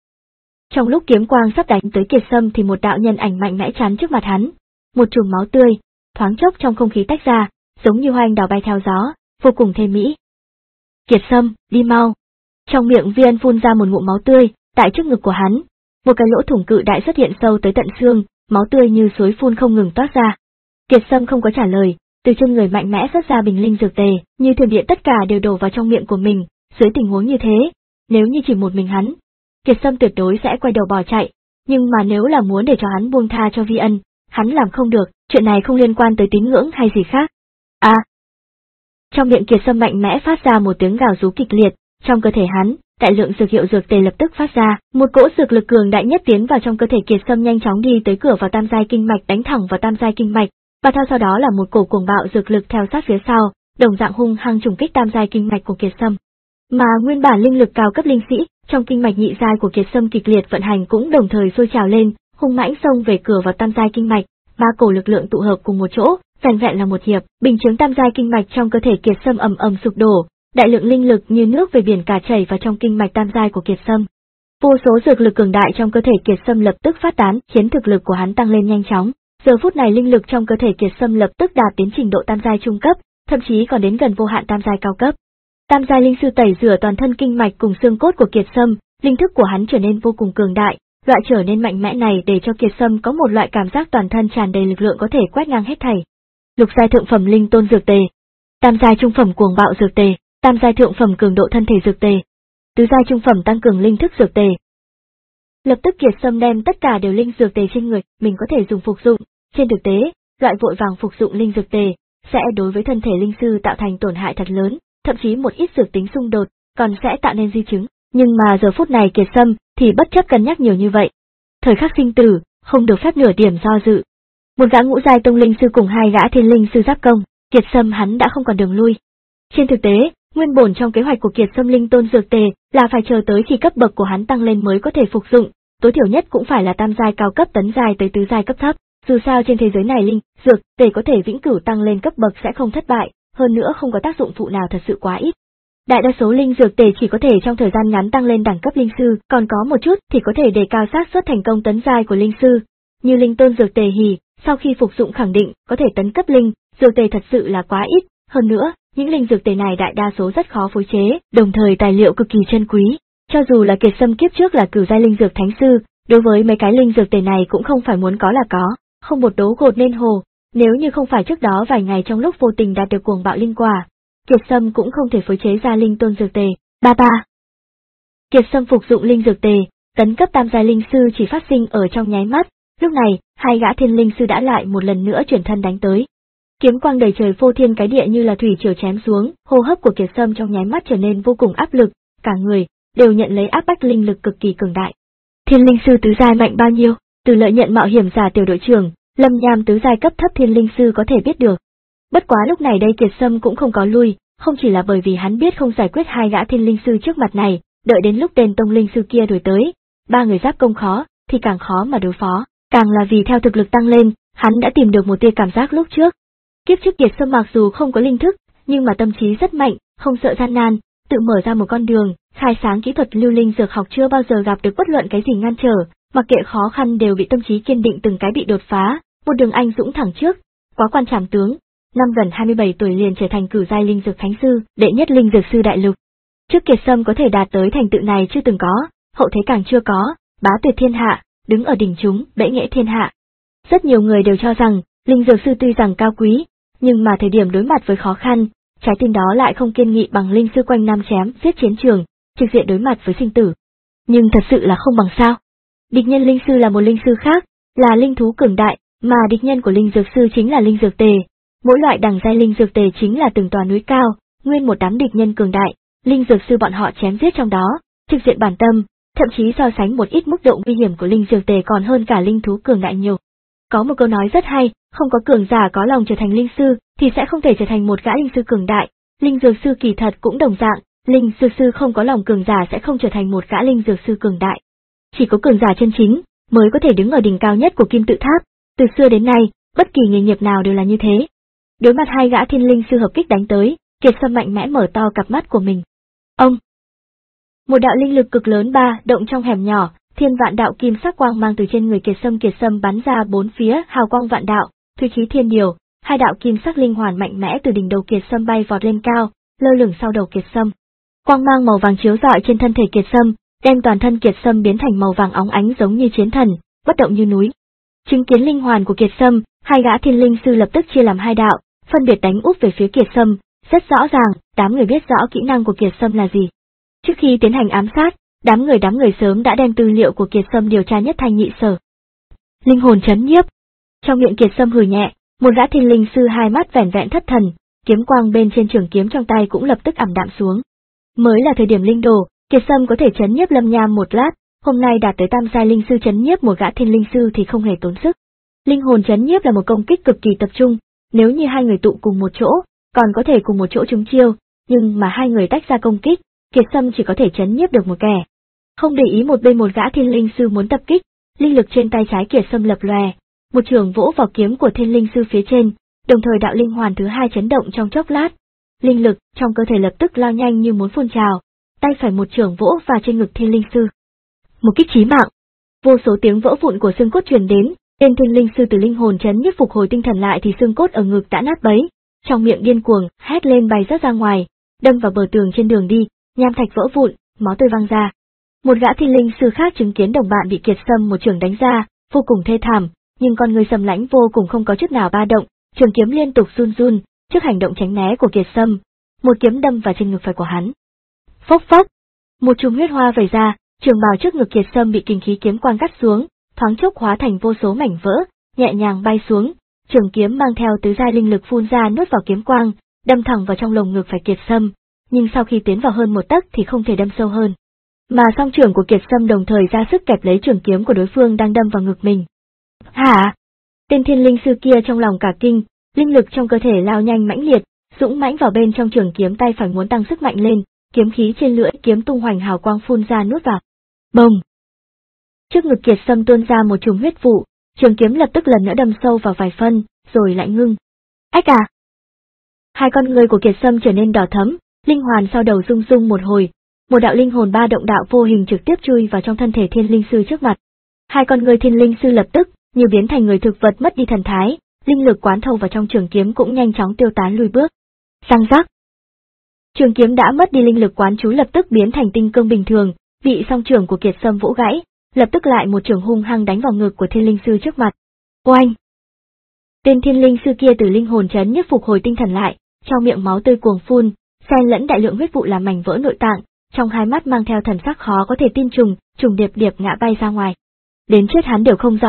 Trong lúc kiếm quang sắp đánh tới Kiệt Sâm thì một đạo nhân ảnh mạnh mẽ chắn trước mặt hắn. Một chùm máu tươi, thoáng chốc trong không khí tách ra, giống như hoa anh đào bay theo gió, vô cùng thê mỹ. Kiệt Sâm, đi mau! Trong miệng Vi Ân phun ra một ngụm máu tươi, tại trước ngực của hắn, một cái lỗ thủng cự đại xuất hiện sâu tới tận xương, máu tươi như suối phun không ngừng toát ra. Kiệt Sâm không có trả lời, từ chân người mạnh mẽ xuất ra bình linh dược tề, như thiểm điện tất cả đều đổ vào trong miệng của mình. Dưới tình huống như thế, nếu như chỉ một mình hắn, Kiệt Sâm tuyệt đối sẽ quay đầu bỏ chạy, nhưng mà nếu là muốn để cho hắn buông tha cho Vi Ân, hắn làm không được, chuyện này không liên quan tới tín ngưỡng hay gì khác. À! Trong miệng Kiệt Sâm mạnh mẽ phát ra một tiếng gào rú kịch liệt, trong cơ thể hắn, đại lượng dược hiệu dược tề lập tức phát ra, một cỗ dược lực cường đại nhất tiến vào trong cơ thể Kiệt Sâm nhanh chóng đi tới cửa vào tam giai kinh mạch đánh thẳng vào tam giai kinh mạch, và theo sau đó là một cổ cuồng bạo dược lực theo sát phía sau, đồng dạng hung hăng trùng kích tam giai kinh mạch của Kiệt Sâm. Mà nguyên bản linh lực cao cấp linh sĩ, trong kinh mạch nhị giai của Kiệt Sâm kịch liệt vận hành cũng đồng thời sôi trào lên, hung mãnh xông về cửa vào tam giai kinh mạch, ba cổ lực lượng tụ hợp cùng một chỗ, vẻn vẹn là một hiệp, bình chứng tam giai kinh mạch trong cơ thể Kiệt Sâm ầm ầm sụp đổ, đại lượng linh lực như nước về biển cả chảy vào trong kinh mạch tam giai của Kiệt Sâm. Vô số dược lực cường đại trong cơ thể Kiệt Sâm lập tức phát tán, khiến thực lực của hắn tăng lên nhanh chóng. Giờ phút này linh lực trong cơ thể Kiệt Sâm lập tức đạt đến trình độ tam giai trung cấp, thậm chí còn đến gần vô hạn tam giai cao cấp. Tam giai linh sư tẩy rửa toàn thân kinh mạch cùng xương cốt của Kiệt Sâm, linh thức của hắn trở nên vô cùng cường đại, loại trở nên mạnh mẽ này để cho Kiệt Sâm có một loại cảm giác toàn thân tràn đầy lực lượng có thể quét ngang hết thảy. Lục giai thượng phẩm linh tôn dược tề, tam giai trung phẩm cuồng bạo dược tề, tam giai thượng phẩm cường độ thân thể dược tề, tứ giai trung phẩm tăng cường linh thức dược tề. Lập tức Kiệt Sâm đem tất cả đều linh dược tề trên người mình có thể dùng phục dụng. Trên thực tế, loại vội vàng phục dụng linh dược tề sẽ đối với thân thể linh sư tạo thành tổn hại thật lớn, thậm chí một ít dược tính xung đột, còn sẽ tạo nên di chứng. Nhưng mà giờ phút này Kiệt Sâm thì bất chấp cân nhắc nhiều như vậy. Thời khắc sinh tử, không được phép nửa điểm do dự. Một gã ngũ giai tông linh sư cùng hai gã thiên linh sư giáp công, Kiệt Sâm hắn đã không còn đường lui. Trên thực tế, nguyên bổn trong kế hoạch của Kiệt Sâm linh tôn dược tề là phải chờ tới khi cấp bậc của hắn tăng lên mới có thể phục dụng, tối thiểu nhất cũng phải là tam giai cao cấp tấn giai tới tứ giai cấp thấp. Dù sao trên thế giới này linh, dược, tề có thể vĩnh cửu tăng lên cấp bậc sẽ không thất bại, hơn nữa không có tác dụng phụ nào thật sự quá ít. Đại đa số linh dược tề chỉ có thể trong thời gian ngắn tăng lên đẳng cấp linh sư, còn có một chút thì có thể đề cao xác suất thành công tấn giai của linh sư. Như linh tôn dược tề hỉ, sau khi phục dụng khẳng định có thể tấn cấp linh, dược tề thật sự là quá ít, hơn nữa, những linh dược tề này đại đa số rất khó phối chế, đồng thời tài liệu cực kỳ chân quý. Cho dù là Kiệt Sâm kiếp trước là cửu giai linh dược thánh sư, đối với mấy cái linh dược tề này cũng không phải muốn có là có. Không một đố gột nên hồ, nếu như không phải trước đó vài ngày trong lúc vô tình đạt được cuồng bạo linh quả, Kiệt Sâm cũng không thể phối chế ra linh tôn dược tề. Ba ba. Kiệt Sâm phục dụng linh dược tề, tấn cấp tam giai linh sư chỉ phát sinh ở trong nháy mắt, lúc này, hai gã thiên linh sư đã lại một lần nữa chuyển thân đánh tới. Kiếm quang đầy trời phô thiên cái địa như là thủy triều chém xuống, hô hấp của Kiệt Sâm trong nháy mắt trở nên vô cùng áp lực, cả người đều nhận lấy áp bách linh lực cực kỳ cường đại. Thiên linh sư tứ giai mạnh bao nhiêu? Từ lợi nhận mạo hiểm giả tiểu đội trưởng, Lâm Nham tứ giai cấp thấp thiên linh sư có thể biết được. Bất quá lúc này đây Kiệt Sâm cũng không có lui, không chỉ là bởi vì hắn biết không giải quyết hai gã thiên linh sư trước mặt này, đợi đến lúc tên tông linh sư kia đuổi tới, ba người giáp công khó, thì càng khó mà đối phó, càng là vì theo thực lực tăng lên, hắn đã tìm được một tia cảm giác lúc trước. Kiếp trước Kiệt Sâm mặc dù không có linh thức, nhưng mà tâm trí rất mạnh, không sợ gian nan, tự mở ra một con đường, khai sáng kỹ thuật lưu linh dược học chưa bao giờ gặp được bất luận cái gì ngăn trở, mặc kệ khó khăn đều bị tâm trí kiên định từng cái bị đột phá, một đường anh dũng thẳng trước. Quá quan trảm tướng, năm gần hai mươi bảy tuổi liền trở thành cửu giai linh dược thánh sư, đệ nhất linh dược sư đại lục. Trước Kiệt Sâm có thể đạt tới thành tựu này chưa từng có, hậu thế càng chưa có, bá tuyệt thiên hạ, đứng ở đỉnh chúng, bệ nghệ thiên hạ. Rất nhiều người đều cho rằng, linh dược sư tuy rằng cao quý, nhưng mà thời điểm đối mặt với khó khăn, trái tim đó lại không kiên nghị bằng linh sư quanh năm chém giết chiến trường, trực diện đối mặt với sinh tử. Nhưng thật sự là không bằng sao. Địch nhân linh sư là một linh sư khác, là linh thú cường đại, mà địch nhân của linh dược sư chính là linh dược tề. Mỗi loại đẳng giai linh dược tề chính là từng tòa núi cao, nguyên một đám địch nhân cường đại, linh dược sư bọn họ chém giết trong đó, trực diện bản tâm, thậm chí so sánh một ít mức độ nguy hiểm của linh dược tề còn hơn cả linh thú cường đại nhiều. Có một câu nói rất hay, không có cường giả có lòng trở thành linh sư, thì sẽ không thể trở thành một gã linh sư cường đại, linh dược sư kỳ thật cũng đồng dạng, linh dược sư không có lòng cường giả sẽ không trở thành một gã linh dược sư cường đại. Chỉ có cường giả chân chính, mới có thể đứng ở đỉnh cao nhất của kim tự tháp, từ xưa đến nay, bất kỳ nghề nghiệp nào đều là như thế. Đối mặt hai gã thiên linh sư hợp kích đánh tới, Kiệt Sâm mạnh mẽ mở to cặp mắt của mình. Ông! Một đạo linh lực cực lớn ba động trong hẻm nhỏ, thiên vạn đạo kim sắc quang mang từ trên người Kiệt Sâm Kiệt Sâm bắn ra bốn phía, hào quang vạn đạo, thủy khí thiên điều, hai đạo kim sắc linh hoàn mạnh mẽ từ đỉnh đầu Kiệt Sâm bay vọt lên cao, lơ lửng sau đầu Kiệt Sâm. Quang mang màu vàng chiếu rọi trên thân thể Kiệt Sâm, đem toàn thân Kiệt Sâm biến thành màu vàng óng ánh giống như chiến thần, bất động như núi. Chứng kiến linh hoàn của Kiệt Sâm, hai gã thiên linh sư lập tức chia làm hai đạo, phân biệt đánh úp về phía Kiệt Sâm, rất rõ ràng, đám người biết rõ kỹ năng của Kiệt Sâm là gì. Trước khi tiến hành ám sát, đám người đám người sớm đã đem tư liệu của Kiệt Sâm điều tra nhất thanh nhị sở. Linh hồn chấn nhiếp. Trong miệng Kiệt Sâm hừ nhẹ, một gã thiên linh sư hai mắt vẻn vẹn thất thần, kiếm quang bên trên trường kiếm trong tay cũng lập tức ảm đạm xuống. Mới là thời điểm linh đồ, Kiệt Sâm có thể chấn nhiếp Lâm Nham một lát, hôm nay đạt tới tam giai linh sư chấn nhiếp một gã thiên linh sư thì không hề tốn sức. Linh hồn chấn nhiếp là một công kích cực kỳ tập trung, nếu như hai người tụ cùng một chỗ, còn có thể cùng một chỗ trúng chiêu, nhưng mà hai người tách ra công kích, Kiệt Sâm chỉ có thể chấn nhiếp được một kẻ. Không để ý một bên một gã thiên linh sư muốn tập kích, linh lực trên tay trái Kiệt Sâm lập lòe, một trường vỗ vào kiếm của thiên linh sư phía trên, đồng thời đạo linh hoàn thứ hai chấn động trong chốc lát, linh lực trong cơ thể lập tức lao nhanh như muốn phun trào, tay phải một trường vỗ vào trên ngực thiên linh sư. Một kích chí mạng, vô số tiếng vỡ vụn của xương cốt truyền đến, tên thiên linh sư từ linh hồn chấn nhiếp phục hồi tinh thần lại thì xương cốt ở ngực đã nát bấy, trong miệng điên cuồng hét lên bay rớt ra ngoài, đâm vào bờ tường trên đường đi, nham thạch vỡ vụn, máu tươi văng ra. Một gã thiên linh sư khác chứng kiến đồng bạn bị Kiệt Sâm một trường đánh ra, vô cùng thê thảm, nhưng con người Sâm lãnh vô cùng không có chút nào ba động, trường kiếm liên tục run run, trước hành động tránh né của Kiệt Sâm, một kiếm đâm vào trên ngực phải của hắn. Phốc phốc, một chùm huyết hoa vẩy ra, trường bào trước ngực Kiệt Sâm bị kinh khí kiếm quang cắt xuống, thoáng chốc hóa thành vô số mảnh vỡ, nhẹ nhàng bay xuống, trường kiếm mang theo tứ giai linh lực phun ra nuốt vào kiếm quang, đâm thẳng vào trong lồng ngực phải Kiệt Sâm, nhưng sau khi tiến vào hơn một tấc thì không thể đâm sâu hơn. Mà song trường của Kiệt Sâm đồng thời ra sức kẹp lấy trường kiếm của đối phương đang đâm vào ngực mình. Hả? Tên thiên linh sư kia trong lòng cả kinh, linh lực trong cơ thể lao nhanh mãnh liệt, dũng mãnh vào bên trong trường kiếm, tay phải muốn tăng sức mạnh lên, kiếm khí trên lưỡi kiếm tung hoành hào quang phun ra nuốt vào. Bồng! Trước ngực Kiệt Sâm tuôn ra một chùm huyết vụ, trường kiếm lập tức lần nữa đâm sâu vào vài phân, rồi lại ngưng. Ách à! Hai con người của Kiệt Sâm trở nên đỏ thẫm, linh hoàn sau đầu rung rung một hồi, một đạo linh hồn ba động đạo vô hình trực tiếp chui vào trong thân thể thiên linh sư trước mặt. Hai con người thiên linh sư lập tức như biến thành người thực vật mất đi thần thái, linh lực quán thâu vào trong trường kiếm cũng nhanh chóng tiêu tán lùi bước. Răng rắc. Trường kiếm đã mất đi linh lực quán chú lập tức biến thành tinh cương bình thường, bị song trường của Kiệt Sâm vỗ gãy, lập tức lại một trường hung hăng đánh vào ngực của thiên linh sư trước mặt. Oanh! Tên thiên linh sư kia từ linh hồn chấn nhiếp phục hồi tinh thần lại, trong miệng máu tươi cuồng phun, xen lẫn đại lượng huyết vụ làm mảnh vỡ nội tạng, trong hai mắt mang theo thần sắc khó có thể tin trùng, trùng điệp điệp ngã bay ra ngoài. Đến chết hắn đều không rõ,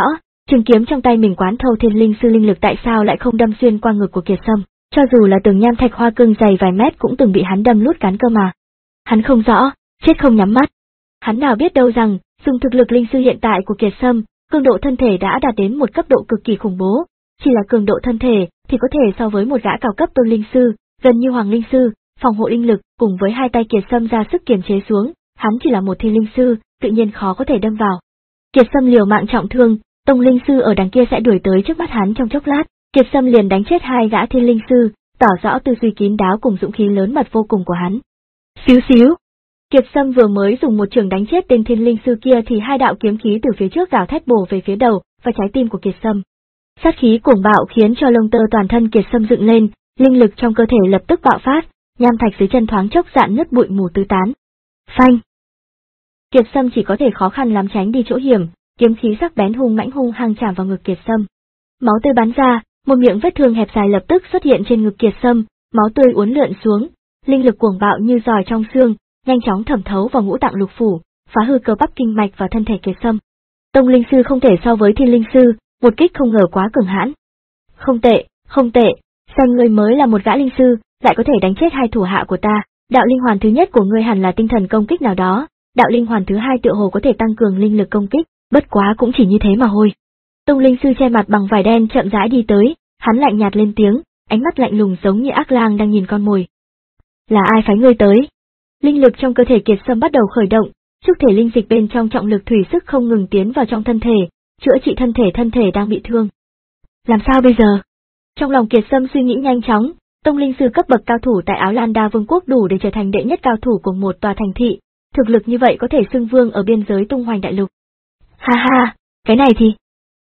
Trường kiếm trong tay mình quán thâu thiên linh sư linh lực tại sao lại không đâm xuyên qua ngực của Kiệt Sâm, cho dù là tường nham thạch hoa cương dày vài mét cũng từng bị hắn đâm lút cán cơ mà. Hắn không rõ, chết không nhắm mắt. Hắn nào biết đâu rằng, dùng thực lực linh sư hiện tại của Kiệt Sâm, cường độ thân thể đã đạt đến một cấp độ cực kỳ khủng bố, chỉ là cường độ thân thể thì có thể so với một gã cao cấp tôn linh sư, gần như hoàng linh sư, phòng hộ linh lực cùng với hai tay Kiệt Sâm ra sức kiềm chế xuống, hắn chỉ là một thiên linh sư, tự nhiên khó có thể đâm vào. Kiệt Sâm liều mạng trọng thương, tông linh sư ở đằng kia sẽ đuổi tới trước mắt hắn trong chốc lát, Kiệt Sâm liền đánh chết hai gã thiên linh sư, tỏ rõ tư duy kín đáo cùng dũng khí lớn mật vô cùng của hắn. Xíu xíu. Kiệt Sâm vừa mới dùng một trường đánh chết tên thiên linh sư kia thì hai đạo kiếm khí từ phía trước gào thét bổ về phía đầu và trái tim của Kiệt Sâm. Sát khí cuồng bạo khiến cho lông tơ toàn thân Kiệt Sâm dựng lên, linh lực trong cơ thể lập tức bạo phát, nham thạch dưới chân thoáng chốc dạn nứt bụi mù tứ tán. Phanh. Kiệt Sâm chỉ có thể khó khăn lắm tránh đi chỗ hiểm, kiếm khí sắc bén hung mãnh hung hăng chạm vào ngực Kiệt Sâm. Máu tươi bắn ra, một miệng vết thương hẹp dài lập tức xuất hiện trên ngực Kiệt Sâm, máu tươi uốn lượn xuống, linh lực cuồng bạo như giòi trong xương, nhanh chóng thẩm thấu vào ngũ tạng lục phủ, phá hư cơ bắp kinh mạch và thân thể Kiệt Sâm. Tông linh sư không thể so với thiên linh sư, một kích không ngờ quá cường hãn. Không tệ, không tệ, xem ngươi mới là một gã linh sư, lại có thể đánh chết hai thủ hạ của ta. Đạo linh hoàn thứ nhất của ngươi hẳn là tinh thần công kích nào đó, đạo linh hoàn thứ hai tựa hồ có thể tăng cường linh lực công kích, bất quá cũng chỉ như thế mà thôi. Tông linh sư che mặt bằng vải đen chậm rãi đi tới, hắn lạnh nhạt lên tiếng, ánh mắt lạnh lùng giống như ác lang đang nhìn con mồi. Là ai phái ngươi tới? Linh lực trong cơ thể Kiệt Sâm bắt đầu khởi động, trúc thể linh dịch bên trong trọng lực thủy sức không ngừng tiến vào trong thân thể, chữa trị thân thể thân thể đang bị thương. Làm sao bây giờ? Trong lòng Kiệt Sâm suy nghĩ nhanh chóng, tông linh sư cấp bậc cao thủ tại Áo Lan Đa Vương quốc đủ để trở thành đệ nhất cao thủ của một tòa thành thị, thực lực như vậy có thể xưng vương ở biên giới tung hoành đại lục. Ha ha, cái này thì...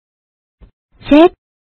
Chết!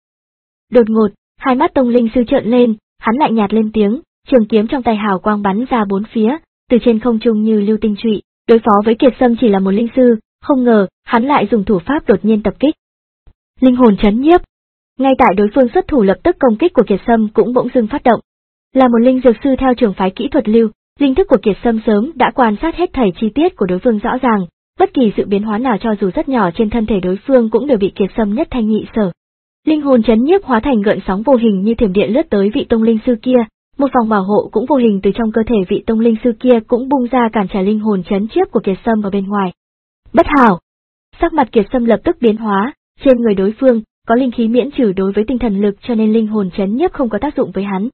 Đột ngột, hai mắt tông linh sư trợn lên, hắn lạnh nhạt lên tiếng, trường kiếm trong tay hào quang bắn ra bốn phía, từ trên không trung như lưu tinh trụy, đối phó với Kiệt Sâm chỉ là một linh sư, không ngờ, hắn lại dùng thủ pháp đột nhiên tập kích. Linh hồn chấn nhiếp. Ngay tại đối phương xuất thủ lập tức công kích của Kiệt Sâm cũng bỗng dưng phát động. Là một linh dược sư theo trường phái kỹ thuật lưu, linh thức của Kiệt Sâm sớm đã quan sát hết thảy chi tiết của đối phương rõ ràng, bất kỳ sự biến hóa nào cho dù rất nhỏ trên thân thể đối phương cũng đều bị Kiệt Sâm nhất thanh nhị sở. Linh hồn chấn nhiếp hóa thành gợn sóng vô hình như thiểm điện lướt tới vị tông linh sư kia, một vòng bảo hộ cũng vô hình từ trong cơ thể vị tông linh sư kia cũng bung ra cản trả linh hồn chấn nhiếp của Kiệt Sâm ở bên ngoài. Bất hảo! Sắc mặt Kiệt Sâm lập tức biến hóa, trên người đối phương có linh khí miễn trừ đối với tinh thần lực cho nên linh hồn chấn nhiếp không có tác dụng với hắn.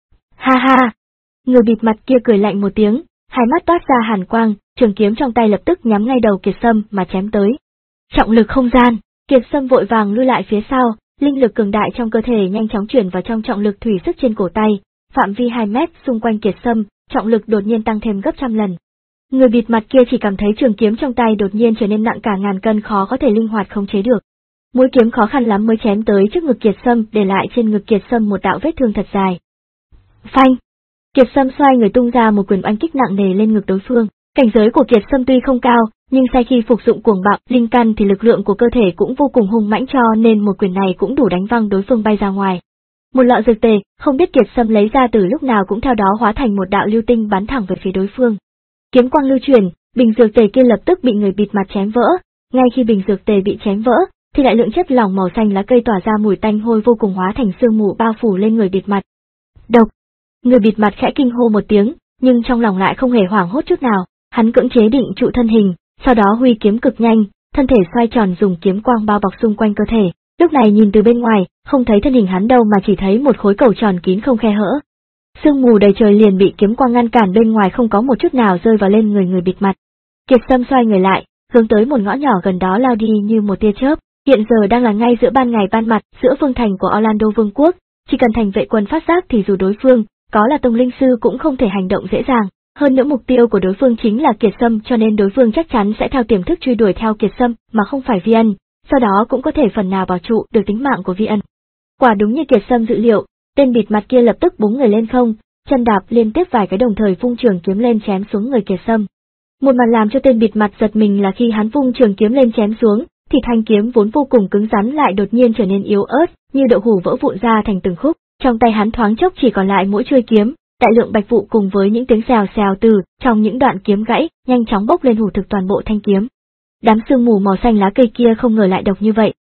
Ha ha! Người bịt mặt kia cười lạnh một tiếng, hai mắt toát ra hàn quang, trường kiếm trong tay lập tức nhắm ngay đầu Kiệt Sâm mà chém tới. Trọng lực không gian, Kiệt Sâm vội vàng lui lại phía sau, linh lực cường đại trong cơ thể nhanh chóng chuyển vào trong trọng lực thủy sức trên cổ tay, phạm vi hai mét xung quanh Kiệt Sâm, trọng lực đột nhiên tăng thêm gấp trăm lần. Người bịt mặt kia chỉ cảm thấy trường kiếm trong tay đột nhiên trở nên nặng cả ngàn cân khó có thể linh hoạt khống chế được. Mũi kiếm khó khăn lắm mới chém tới trước ngực Kiệt Sâm, để lại trên ngực Kiệt Sâm một đạo vết thương thật dài. Phanh! Kiệt Sâm xoay người tung ra một quyền oanh kích nặng nề lên ngực đối phương. Cảnh giới của Kiệt Sâm tuy không cao, nhưng sau khi phục dụng cuồng bạo linh căn thì lực lượng của cơ thể cũng vô cùng hung mãnh cho nên một quyền này cũng đủ đánh văng đối phương bay ra ngoài. Một lọ dược tề, không biết Kiệt Sâm lấy ra từ lúc nào cũng theo đó hóa thành một đạo lưu tinh bắn thẳng về phía đối phương. Kiếm quang lưu chuyển, bình dược tề kia lập tức bị người bịt mặt chém vỡ. Ngay khi bình dược tề bị chém vỡ, thì đại lượng chất lỏng màu xanh lá cây tỏa ra mùi tanh hôi vô cùng hóa thành sương mù bao phủ lên người bịt mặt. Độc! Người bịt mặt khẽ kinh hô một tiếng, nhưng trong lòng lại không hề hoảng hốt chút nào. Hắn cưỡng chế định trụ thân hình, sau đó huy kiếm cực nhanh, thân thể xoay tròn dùng kiếm quang bao bọc xung quanh cơ thể. Lúc này nhìn từ bên ngoài, không thấy thân hình hắn đâu mà chỉ thấy một khối cầu tròn kín không khe hở. Sương mù đầy trời liền bị kiếm quang ngăn cản, bên ngoài không có một chút nào rơi vào lên người người bịt mặt. Kiệt Sâm xoay người lại, hướng tới một ngõ nhỏ gần đó lao đi như một tia chớp. Hiện giờ đang là ngay giữa ban ngày ban mặt, giữa phương thành của Orlando Vương quốc, chỉ cần thành vệ quân phát giác thì dù đối phương có là tông linh sư cũng không thể hành động dễ dàng. Hơn nữa mục tiêu của đối phương chính là Kiệt Sâm cho nên đối phương chắc chắn sẽ theo tiềm thức truy đuổi theo Kiệt Sâm mà không phải Vi Ân, sau đó cũng có thể phần nào bảo trụ được tính mạng của Vi Ân. Quả đúng như Kiệt Sâm dự liệu, tên bịt mặt kia lập tức búng người lên không, chân đạp liên tiếp vài cái đồng thời vung trường kiếm lên chém xuống người Kiệt Sâm. Một màn làm cho tên bịt mặt giật mình là khi hắn vung trường kiếm lên chém xuống, thì thanh kiếm vốn vô cùng cứng rắn lại đột nhiên trở nên yếu ớt, như đậu hũ vỡ vụn ra thành từng khúc. Trong tay hắn thoáng chốc chỉ còn lại mỗi chuôi kiếm, đại lượng bạch vụ cùng với những tiếng xèo xèo từ trong những đoạn kiếm gãy, nhanh chóng bốc lên hủ thực toàn bộ thanh kiếm. Đám sương mù màu xanh lá cây kia không ngờ lại độc như vậy.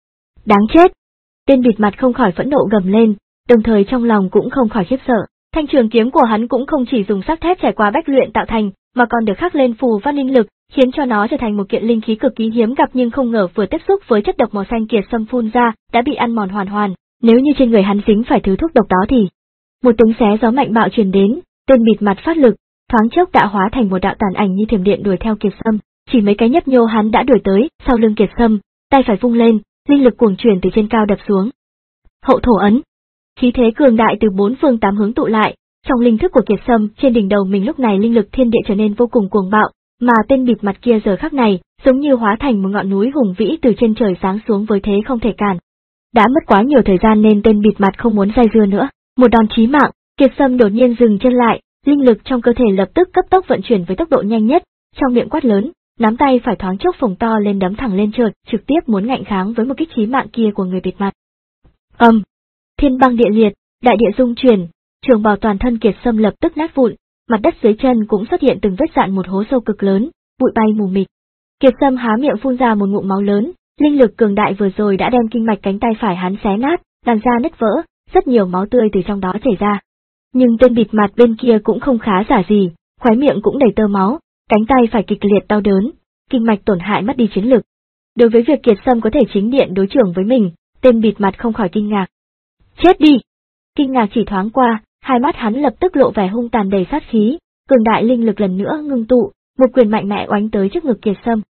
Đáng chết! Tên bịt mặt không khỏi phẫn nộ gầm lên, đồng thời trong lòng cũng không khỏi khiếp sợ. Thanh trường kiếm của hắn cũng không chỉ dùng sắt thép trải qua bách luyện tạo thành, mà còn được khắc lên phù văn linh lực, khiến cho nó trở thành một kiện linh khí cực kỳ hiếm gặp, nhưng không ngờ vừa tiếp xúc với chất độc màu xanh kiệt sâm phun ra, đã bị ăn mòn hoàn hoàn. Nếu như trên người hắn dính phải thứ thuốc độc đó thì... Một tiếng xé gió mạnh bạo truyền đến, tên bịt mặt phát lực, thoáng chốc đã hóa thành một đạo tàn ảnh như thiểm điện đuổi theo Kiệt Sâm. Chỉ mấy cái nhấp nhô hắn đã đuổi tới, sau lưng Kiệt Sâm, tay phải vung lên, linh lực cuồng chuyển từ trên cao đập xuống. Hậu thổ ấn. Khí thế cường đại từ bốn phương tám hướng tụ lại, trong linh thức của Kiệt Sâm, trên đỉnh đầu mình lúc này linh lực thiên địa trở nên vô cùng cuồng bạo, mà tên bịt mặt kia giờ khắc này, giống như hóa thành một ngọn núi hùng vĩ từ trên trời giáng xuống với thế không thể cản. Đã mất quá nhiều thời gian nên tên bịt mặt không muốn dây dưa nữa, một đòn chí mạng, Kiệt Sâm đột nhiên dừng chân lại, linh lực trong cơ thể lập tức cấp tốc vận chuyển với tốc độ nhanh nhất, trong miệng quát lớn, nắm tay phải thoáng chốc phồng to lên đấm thẳng lên trời, trực tiếp muốn ngạnh kháng với một kích chí mạng kia của người bịt mặt. Ầm, um, thiên băng địa liệt, đại địa rung chuyển, trường bào toàn thân Kiệt Sâm lập tức nát vụn, mặt đất dưới chân cũng xuất hiện từng vết dạn một hố sâu cực lớn, bụi bay mù mịt. Kiệt Sâm há miệng phun ra một ngụm máu lớn, linh lực cường đại vừa rồi đã đem kinh mạch cánh tay phải hắn xé nát, làn da nứt vỡ, rất nhiều máu tươi từ trong đó chảy ra. Nhưng tên bịt mặt bên kia cũng không khá giả gì, khóe miệng cũng đầy tơ máu, cánh tay phải kịch liệt đau đớn, kinh mạch tổn hại mất đi chiến lực. Đối với việc Kiệt Sâm có thể chính điện đối trưởng với mình, tên bịt mặt không khỏi kinh ngạc. Chết đi! Kinh ngạc chỉ thoáng qua, hai mắt hắn lập tức lộ vẻ hung tàn đầy sát khí, cường đại linh lực lần nữa ngưng tụ, một quyền mạnh mẽ oánh tới trước ngực Kiệt Sâm.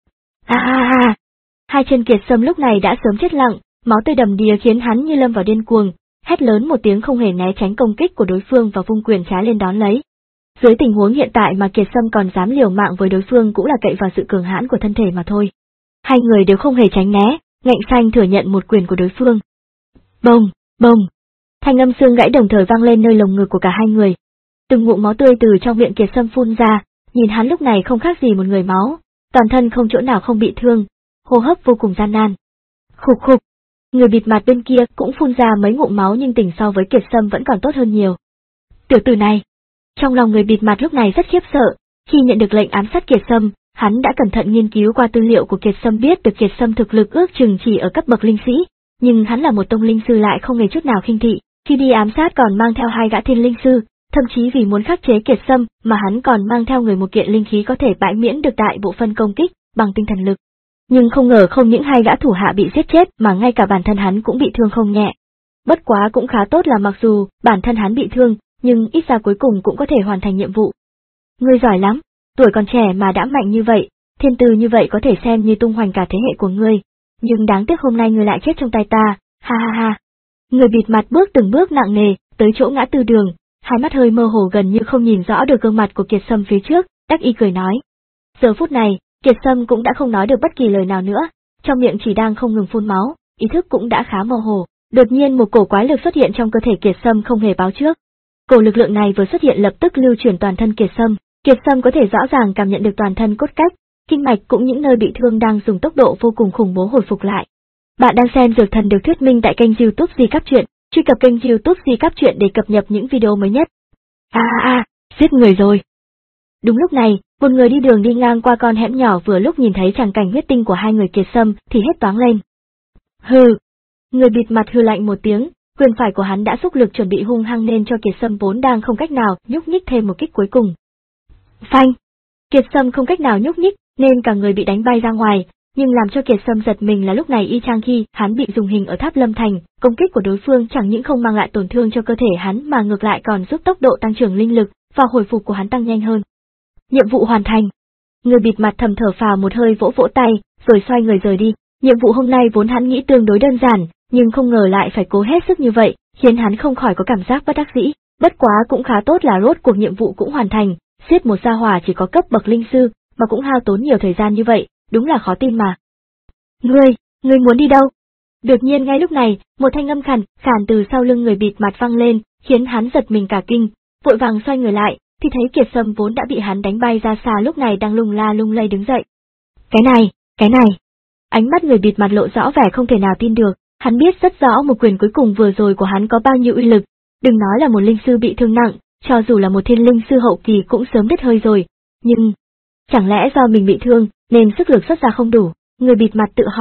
Ha ha ha! Hai chân Kiệt Sâm lúc này đã sớm chết lặng, máu tươi đầm đìa khiến hắn như lâm vào điên cuồng, hét lớn một tiếng không hề né tránh công kích của đối phương và vung quyền trái lên đón lấy. Dưới tình huống hiện tại mà Kiệt Sâm còn dám liều mạng với đối phương cũng là cậy vào sự cường hãn của thân thể mà thôi. Hai người đều không hề tránh né, ngạnh xanh thừa nhận một quyền của đối phương. Bông, bông! Thanh âm xương gãy đồng thời vang lên nơi lồng ngực của cả hai người. Từng ngụm máu tươi từ trong miệng Kiệt Sâm phun ra, nhìn hắn lúc này không khác gì một người máu, toàn thân không chỗ nào không bị thương, hô hấp vô cùng gian nan. Khục khục! Người bịt mặt bên kia cũng phun ra mấy ngụm máu nhưng tình so với Kiệt Sâm vẫn còn tốt hơn nhiều. Tiểu tử này! Trong lòng người bịt mặt lúc này rất khiếp sợ, khi nhận được lệnh ám sát Kiệt Sâm, hắn đã cẩn thận nghiên cứu qua tư liệu của Kiệt Sâm, biết được Kiệt Sâm thực lực ước chừng chỉ ở cấp bậc linh sĩ, nhưng hắn là một tông linh sư lại không hề chút nào khinh thị, khi đi ám sát còn mang theo hai gã thiên linh sư, thậm chí vì muốn khắc chế Kiệt Sâm mà hắn còn mang theo người một kiện linh khí có thể bãi miễn được đại bộ phân công kích bằng tinh thần lực. Nhưng không ngờ không những hai gã thủ hạ bị giết chết mà ngay cả bản thân hắn cũng bị thương không nhẹ. Bất quá cũng khá tốt là mặc dù bản thân hắn bị thương, nhưng ít ra cuối cùng cũng có thể hoàn thành nhiệm vụ. Ngươi giỏi lắm, tuổi còn trẻ mà đã mạnh như vậy, thiên tư như vậy có thể xem như tung hoành cả thế hệ của ngươi, nhưng đáng tiếc hôm nay ngươi lại chết trong tay ta, ha ha ha. Người bịt mặt bước từng bước nặng nề, tới chỗ ngã tư đường, hai mắt hơi mơ hồ gần như không nhìn rõ được gương mặt của Kiệt Sâm phía trước, đắc ý cười nói. Giờ phút này, Kiệt Sâm cũng đã không nói được bất kỳ lời nào nữa, trong miệng chỉ đang không ngừng phun máu, ý thức cũng đã khá mơ hồ. Đột nhiên một cổ quái lực xuất hiện trong cơ thể Kiệt Sâm không hề báo trước. Cổ lực lượng này vừa xuất hiện lập tức lưu chuyển toàn thân Kiệt Sâm, Kiệt Sâm có thể rõ ràng cảm nhận được toàn thân cốt cách, kinh mạch cũng những nơi bị thương đang dùng tốc độ vô cùng khủng bố hồi phục lại. Bạn đang xem Dược Thần được thuyết minh tại kênh YouTube Di Cáp Truyện, truy cập kênh YouTube Di Cáp Truyện để cập nhật những video mới nhất. A a a, giết người rồi. Đúng lúc này, một người đi đường đi ngang qua con hẻm nhỏ vừa lúc nhìn thấy tràng cảnh huyết tinh của hai người Kiệt Sâm thì hét toáng lên. Hừ. Người bịt mặt hừ lạnh một tiếng, quyền phải của hắn đã xúc lực chuẩn bị hung hăng nên cho Kiệt Sâm vốn đang không cách nào nhúc nhích thêm một kích cuối cùng. Phanh! Kiệt Sâm không cách nào nhúc nhích nên cả người bị đánh bay ra ngoài, nhưng làm cho Kiệt Sâm giật mình là lúc này y chang khi hắn bị dùng hình ở Tháp Lâm Thành, công kích của đối phương chẳng những không mang lại tổn thương cho cơ thể hắn mà ngược lại còn giúp tốc độ tăng trưởng linh lực và hồi phục của hắn tăng nhanh hơn. Nhiệm vụ hoàn thành. Người bịt mặt thầm thở phào một hơi, vỗ vỗ tay, rồi xoay người rời đi. Nhiệm vụ hôm nay vốn hắn nghĩ tương đối đơn giản, nhưng không ngờ lại phải cố hết sức như vậy, khiến hắn không khỏi có cảm giác bất đắc dĩ. Bất quá cũng khá tốt là rốt cuộc nhiệm vụ cũng hoàn thành, giết một gia hỏa chỉ có cấp bậc linh sư, mà cũng hao tốn nhiều thời gian như vậy, đúng là khó tin mà. Ngươi, ngươi muốn đi đâu? Đột nhiên ngay lúc này, một thanh âm khàn, khàn từ sau lưng người bịt mặt vang lên, khiến hắn giật mình cả kinh, vội vàng xoay người lại, thì thấy Kiệt Sâm vốn đã bị hắn đánh bay ra xa lúc này đang lung la lung lay đứng dậy. Cái này, cái này. Ánh mắt người bịt mặt lộ rõ vẻ không thể nào tin được, hắn biết rất rõ một quyền cuối cùng vừa rồi của hắn có bao nhiêu uy lực, đừng nói là một linh sư bị thương nặng, cho dù là một thiên linh sư hậu kỳ cũng sớm đứt hơi rồi, nhưng... Chẳng lẽ do mình bị thương, nên sức lực xuất ra không đủ? Người bịt mặt tự hỏi,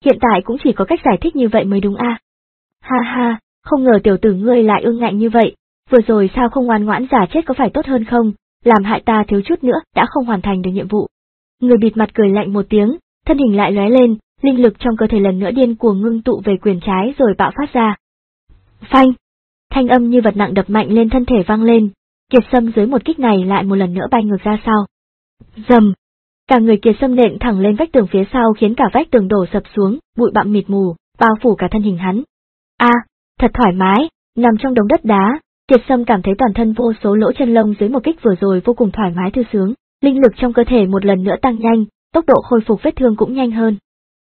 hiện tại cũng chỉ có cách giải thích như vậy mới đúng a. Ha ha, không ngờ tiểu tử ngươi lại ương ngạnh như vậy, vừa rồi sao không ngoan ngoãn giả chết có phải tốt hơn không, làm hại ta thiếu chút nữa đã không hoàn thành được nhiệm vụ. Người bịt mặt cười lạnh một tiếng, thân hình lại lóe lên, linh lực trong cơ thể lần nữa điên cuồng ngưng tụ về quyền trái rồi bạo phát ra. Phanh! Thanh âm như vật nặng đập mạnh lên thân thể vang lên, Kiệt Sâm dưới một kích này lại một lần nữa bay ngược ra sau. Dầm! Cả người Kiệt Sâm nện thẳng lên vách tường phía sau khiến cả vách tường đổ sập xuống, bụi bặm mịt mù, bao phủ cả thân hình hắn. A, à, thật thoải mái, nằm trong đống đất đá, Kiệt Sâm cảm thấy toàn thân vô số lỗ chân lông dưới một kích vừa rồi vô cùng thoải mái thư sướng, linh lực trong cơ thể một lần nữa tăng nhanh, tốc độ khôi phục vết thương cũng nhanh hơn.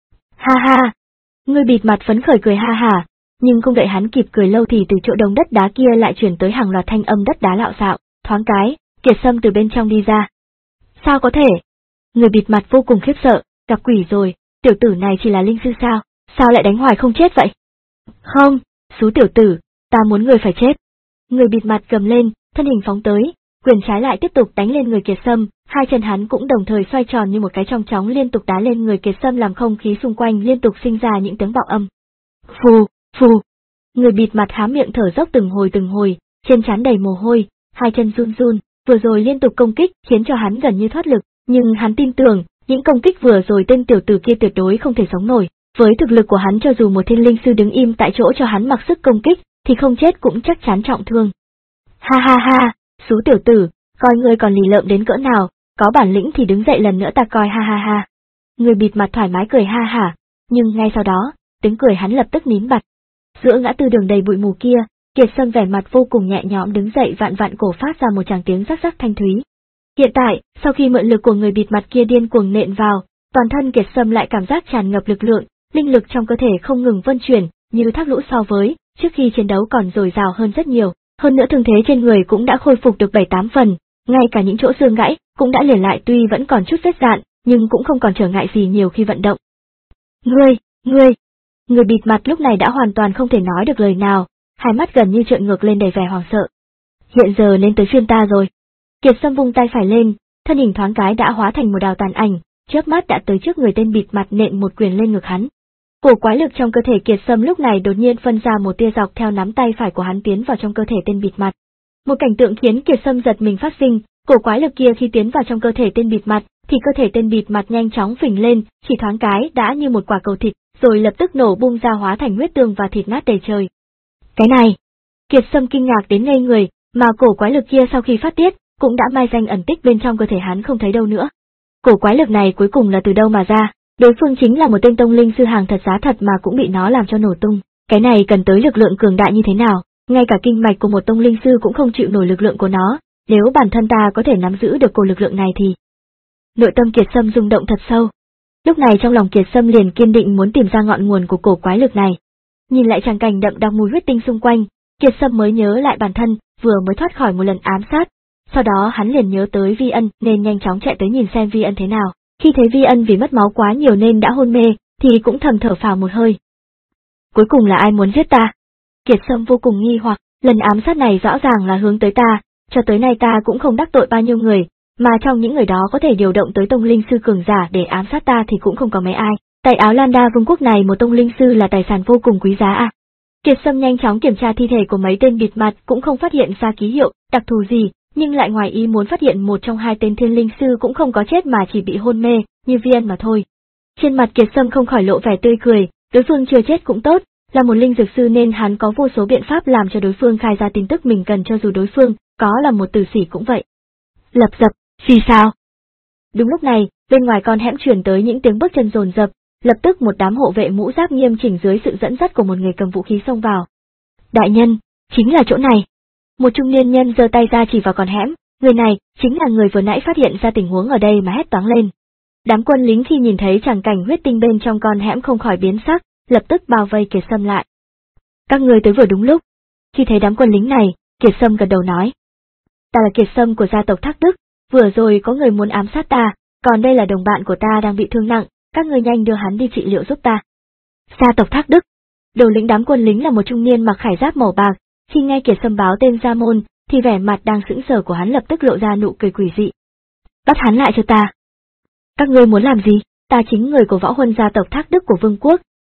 Ha ha! Người bịt mặt phấn khởi cười ha hả, nhưng không đợi hắn kịp cười lâu thì từ chỗ đống đất đá kia lại chuyển tới hàng loạt thanh âm đất đá lạo xạo, thoáng cái, Kiệt Sâm từ bên trong đi ra. Sao có thể? Người bịt mặt vô cùng khiếp sợ, gặp quỷ rồi, tiểu tử này chỉ là linh sư sao, sao lại đánh hoài không chết vậy? Không, xú tiểu tử, ta muốn người phải chết. Người bịt mặt gầm lên, thân hình phóng tới, quyền trái lại tiếp tục đánh lên người Kiệt Sâm, hai chân hắn cũng đồng thời xoay tròn như một cái chong chóng liên tục đá lên người Kiệt Sâm làm không khí xung quanh liên tục sinh ra những tiếng bạo âm. Phù, phù. Người bịt mặt há miệng thở dốc từng hồi từng hồi, trên trán đầy mồ hôi, hai chân run run, vừa rồi liên tục công kích khiến cho hắn gần như thoát lực, nhưng hắn tin tưởng, những công kích vừa rồi tên tiểu tử kia tuyệt đối không thể sống nổi, với thực lực của hắn cho dù một thiên linh sư đứng im tại chỗ cho hắn mặc sức công kích, thì không chết cũng chắc chắn trọng thương. Ha ha ha, xú tiểu tử, coi ngươi còn lì lợm đến cỡ nào, có bản lĩnh thì đứng dậy lần nữa ta coi ha ha ha. Người bịt mặt thoải mái cười ha hả, nhưng ngay sau đó, tiếng cười hắn lập tức nín bặt. Giữa ngã tư đường đầy bụi mù kia, Kiệt Sâm vẻ mặt vô cùng nhẹ nhõm đứng dậy vạn vạn cổ phát ra một tràng tiếng rắc rắc thanh thúy. Hiện tại, sau khi mượn lực của người bịt mặt kia điên cuồng nện vào, toàn thân Kiệt Sâm lại cảm giác tràn ngập lực lượng, linh lực trong cơ thể không ngừng vân chuyển, như thác lũ so với trước khi chiến đấu còn dồi dào hơn rất nhiều, hơn nữa thương thế trên người cũng đã khôi phục được bảy tám phần, ngay cả những chỗ xương gãy cũng đã liền lại tuy vẫn còn chút vết rạn, nhưng cũng không còn trở ngại gì nhiều khi vận động. Ngươi, ngươi, người bịt mặt lúc này đã hoàn toàn không thể nói được lời nào, hai mắt gần như trợn ngược lên đầy vẻ hoảng sợ. Hiện giờ nên tới phiên ta rồi. Kiệt Sâm vung tay phải lên, thân hình thoáng cái đã hóa thành một đạo tàn ảnh, chớp mắt đã tới trước người tên bịt mặt nện một quyền lên ngực hắn. Cổ quái lực trong cơ thể Kiệt Sâm lúc này đột nhiên phân ra một tia dọc theo nắm tay phải của hắn tiến vào trong cơ thể tên bịt mặt. Một cảnh tượng khiến Kiệt Sâm giật mình phát sinh, cổ quái lực kia khi tiến vào trong cơ thể tên bịt mặt, thì cơ thể tên bịt mặt nhanh chóng phình lên, chỉ thoáng cái đã như một quả cầu thịt, rồi lập tức nổ bung ra hóa thành huyết tương và thịt nát đầy trời. Cái này, Kiệt Sâm kinh ngạc đến ngây người, mà cổ quái lực kia sau khi phát tiết, cũng đã mai danh ẩn tích bên trong cơ thể hắn không thấy đâu nữa. Cổ quái lực này cuối cùng là từ đâu mà ra? Đối phương chính là một tên tông linh sư hàng thật giá thật mà cũng bị nó làm cho nổ tung. Cái này cần tới lực lượng cường đại như thế nào? Ngay cả kinh mạch của một tông linh sư cũng không chịu nổi lực lượng của nó. Nếu bản thân ta có thể nắm giữ được cổ lực lượng này thì... Nội tâm Kiệt Sâm rung động thật sâu. Lúc này trong lòng Kiệt Sâm liền kiên định muốn tìm ra ngọn nguồn của cổ quái lực này. Nhìn lại tràng cảnh đậm đặc mùi huyết tinh xung quanh, Kiệt Sâm mới nhớ lại bản thân vừa mới thoát khỏi một lần ám sát. Sau đó hắn liền nhớ tới Vi Ân nên nhanh chóng chạy tới nhìn xem Vi Ân thế nào. Khi thấy Vi Ân vì mất máu quá nhiều nên đã hôn mê, thì cũng thầm thở phào một hơi. Cuối cùng là ai muốn giết ta? Kiệt Sâm vô cùng nghi hoặc, lần ám sát này rõ ràng là hướng tới ta, cho tới nay ta cũng không đắc tội bao nhiêu người, mà trong những người đó có thể điều động tới tông linh sư cường giả để ám sát ta thì cũng không có mấy ai. Tại Áo Lan Đa vương quốc này một tông linh sư là tài sản vô cùng quý giá à. Kiệt Sâm nhanh chóng kiểm tra thi thể của mấy tên bịt mặt cũng không phát hiện ra ký hiệu, đặc thù gì, nhưng lại ngoài ý muốn phát hiện một trong hai tên thiên linh sư cũng không có chết mà chỉ bị hôn mê, như Vi Ân mà thôi. Trên mặt Kiệt Sâm không khỏi lộ vẻ tươi cười, đối phương chưa chết cũng tốt, là một linh dược sư nên hắn có vô số biện pháp làm cho đối phương khai ra tin tức mình cần cho dù đối phương có là một tử sĩ cũng vậy. Lập dập, vì sao? Đúng lúc này, bên ngoài con hẻm truyền tới những tiếng bước chân dồn dập, lập tức một đám hộ vệ mũ giáp nghiêm chỉnh dưới sự dẫn dắt của một người cầm vũ khí xông vào. Đại nhân, chính là chỗ này. Một trung niên nhân giơ tay ra chỉ vào con hẻm, người này chính là người vừa nãy phát hiện ra tình huống ở đây mà hét toáng lên. Đám quân lính khi nhìn thấy tràng cảnh huyết tinh bên trong con hẻm không khỏi biến sắc, lập tức bao vây Kiệt Sâm lại. Các người tới vừa đúng lúc. Khi thấy đám quân lính này, Kiệt Sâm gật đầu nói. Ta là Kiệt Sâm của gia tộc Thác Đức, vừa rồi có người muốn ám sát ta, còn đây là đồng bạn của ta đang bị thương nặng, các người nhanh đưa hắn đi trị liệu giúp ta. Gia tộc Thác Đức. Đầu lĩnh đám quân lính là một trung niên mặc khải giáp màu bạc, khi nghe Kiệt Sâm báo tên gia môn, thì vẻ mặt đang sững sờ của hắn lập tức lộ ra nụ cười quỷ dị. Bắt hắn lại cho ta. Các ngươi muốn làm gì? Ta chính người của võ huân gia tộc Thác Đức của vương quốc,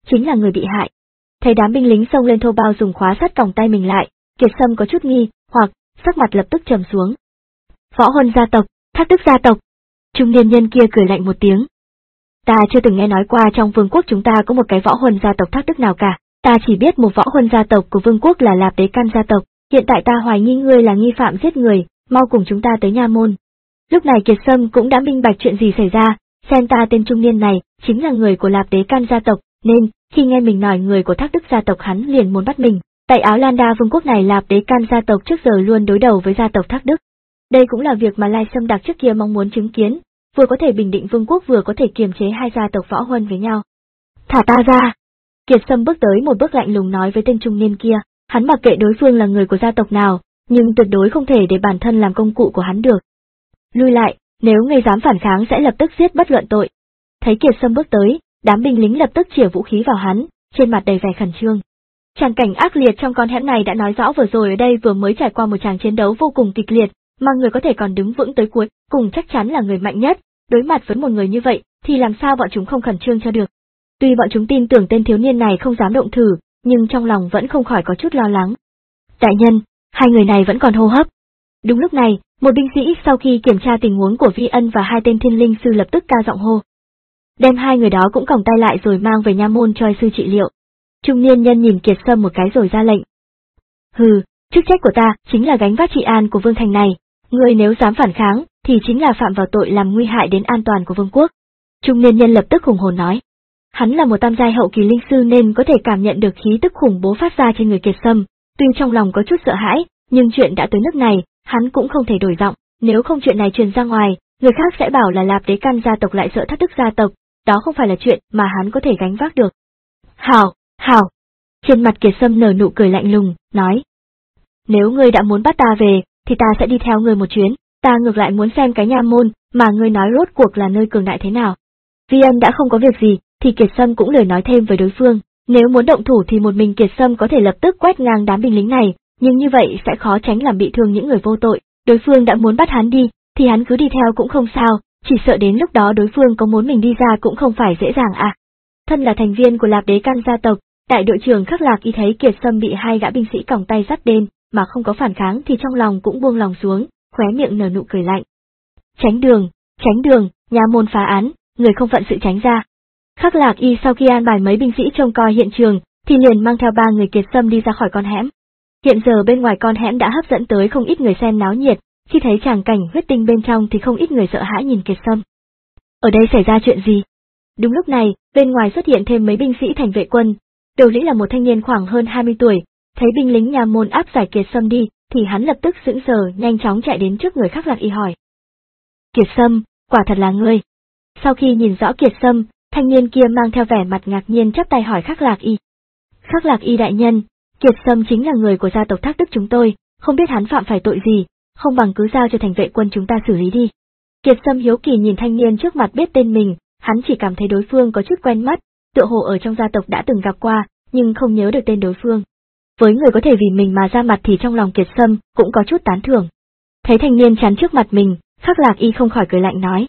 chính là người bị hại. Thấy đám binh lính xông lên thô bao dùng khóa sắt còng tay mình lại, Kiệt Sâm có chút nghi hoặc, sắc mặt lập tức trầm xuống. Võ Huân gia tộc, Thác Đức gia tộc. Trung niên nhân kia cười lạnh một tiếng. Ta chưa từng nghe nói qua trong vương quốc chúng ta có một cái Võ Huân gia tộc Thác Đức nào cả, ta chỉ biết một Võ Huân gia tộc của vương quốc là Lạp Đế Căn gia tộc, hiện tại ta hoài nghi ngươi là nghi phạm giết người, mau cùng chúng ta tới nha môn. Lúc này Kiệt Sâm cũng đã minh bạch chuyện gì xảy ra, xem ta tên trung niên này chính là người của Lạp Đế Căn gia tộc, nên khi nghe mình nói người của Thác Đức gia tộc hắn liền muốn bắt mình. Tại Áo Lan Đa vương quốc này Lạp Đế Căn gia tộc trước giờ luôn đối đầu với gia tộc Thác Đức. Đây cũng là việc mà Lai Sâm Đặc trước kia mong muốn chứng kiến, vừa có thể bình định vương quốc vừa có thể kiềm chế hai gia tộc Võ Huân với nhau. Thả ta ra! Kiệt Sâm bước tới một bước lạnh lùng nói với tên trung niên kia, hắn mặc kệ đối phương là người của gia tộc nào, nhưng tuyệt đối không thể để bản thân làm công cụ của hắn được. Lui lại, nếu ngươi dám phản kháng sẽ lập tức giết bất luận tội. Thấy Kiệt Sâm bước tới, đám binh lính lập tức chĩa vũ khí vào hắn, trên mặt đầy vẻ khẩn trương. Tràng cảnh ác liệt trong con hẻm này đã nói rõ vừa rồi ở đây vừa mới trải qua một tràng chiến đấu vô cùng kịch liệt, mà người có thể còn đứng vững tới cuối cùng chắc chắn là người mạnh nhất, đối mặt với một người như vậy thì làm sao bọn chúng không khẩn trương cho được. Tuy bọn chúng tin tưởng tên thiếu niên này không dám động thử, nhưng trong lòng vẫn không khỏi có chút lo lắng. Đại nhân, hai người này vẫn còn hô hấp. Đúng lúc này, một binh sĩ sau khi kiểm tra tình huống của Vi Ân và hai tên thiên linh sư lập tức cao giọng hô. Đem hai người đó cũng còng tay lại rồi mang về nha môn cho sư trị liệu. Trung niên nhân nhìn Kiệt Sâm một cái rồi ra lệnh. Hừ, chức trách của ta chính là gánh vác trị an của vương thành này, người nếu dám phản kháng thì chính là phạm vào tội làm nguy hại đến an toàn của vương quốc. Trung niên nhân lập tức hùng hồn nói. Hắn là một tam giai hậu kỳ linh sư nên có thể cảm nhận được khí tức khủng bố phát ra trên người Kiệt Sâm, tuy trong lòng có chút sợ hãi, nhưng chuyện đã tới nước này, hắn cũng không thể đổi giọng, nếu không chuyện này truyền ra ngoài, người khác sẽ bảo là Lạp Đế Căn gia tộc lại sợ Thác Đức gia tộc, đó không phải là chuyện mà hắn có thể gánh vác được. Hảo, hảo. Trên mặt Kiệt Sâm nở nụ cười lạnh lùng, nói. Nếu ngươi đã muốn bắt ta về, thì ta sẽ đi theo ngươi một chuyến, ta ngược lại muốn xem cái nha môn mà ngươi nói rốt cuộc là nơi cường đại thế nào. Vi Ân đã không có việc gì, thì Kiệt Sâm cũng lời nói thêm với đối phương, nếu muốn động thủ thì một mình Kiệt Sâm có thể lập tức quét ngang đám binh lính này, nhưng như vậy sẽ khó tránh làm bị thương những người vô tội, đối phương đã muốn bắt hắn đi, thì hắn cứ đi theo cũng không sao, chỉ sợ đến lúc đó đối phương có muốn mình đi ra cũng không phải dễ dàng à. Thân là thành viên của Lạp Đế Căn gia tộc, đại đội trưởng Khắc Lạc Y thấy Kiệt Sâm bị hai gã binh sĩ còng tay dắt đến, mà không có phản kháng thì trong lòng cũng buông lòng xuống, khóe miệng nở nụ cười lạnh. Tránh đường, tránh đường, nha môn phá án, người không phận sự tránh ra. Khắc Lạc Y sau khi an bài mấy binh sĩ trông coi hiện trường, thì liền mang theo ba người Kiệt Sâm đi ra khỏi con hẻm. Hiện giờ bên ngoài con hẻm đã hấp dẫn tới không ít người xem náo nhiệt, khi thấy tràng cảnh huyết tinh bên trong thì không ít người sợ hãi nhìn Kiệt Sâm. Ở đây xảy ra chuyện gì? Đúng lúc này, bên ngoài xuất hiện thêm mấy binh sĩ thành vệ quân. Đầu lĩnh là một thanh niên khoảng hơn hai mươi tuổi, thấy binh lính nha môn áp giải Kiệt Sâm đi, thì hắn lập tức sững sờ nhanh chóng chạy đến trước người Khắc Lạc Y hỏi. Kiệt Sâm, quả thật là ngươi. Sau khi nhìn rõ Kiệt Sâm, thanh niên kia mang theo vẻ mặt ngạc nhiên chắp tay hỏi Khắc Lạc Y. Khắc Lạc Y đại nhân, Kiệt Sâm chính là người của gia tộc Thác Đức chúng tôi, không biết hắn phạm phải tội gì, không bằng cứ giao cho thành vệ quân chúng ta xử lý đi. Kiệt Sâm hiếu kỳ nhìn thanh niên trước mặt biết tên mình, hắn chỉ cảm thấy đối phương có chút quen mắt, tựa hồ ở trong gia tộc đã từng gặp qua, nhưng không nhớ được tên đối phương. Với người có thể vì mình mà ra mặt thì trong lòng Kiệt Sâm cũng có chút tán thưởng. Thấy thanh niên chắn trước mặt mình, Khắc Lạc Y không khỏi cười lạnh nói.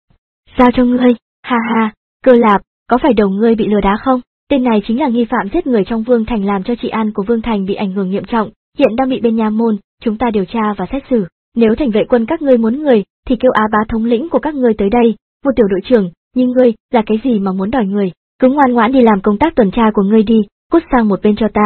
Giao cho ngươi, ha ha, Cơ Lạp, có phải đầu ngươi bị lừa đá không? Tên này chính là nghi phạm giết người trong Vương Thành làm cho trị an của Vương Thành bị ảnh hưởng nghiêm trọng, hiện đang bị bên nha môn, chúng ta điều tra và xét xử. Nếu thành vệ quân các ngươi muốn người, thì kêu Á Bá thống lĩnh của các ngươi tới đây, một tiểu đội trưởng, nhưng ngươi, là cái gì mà muốn đòi người, cứ ngoan ngoãn đi làm công tác tuần tra của ngươi đi, cút sang một bên cho ta.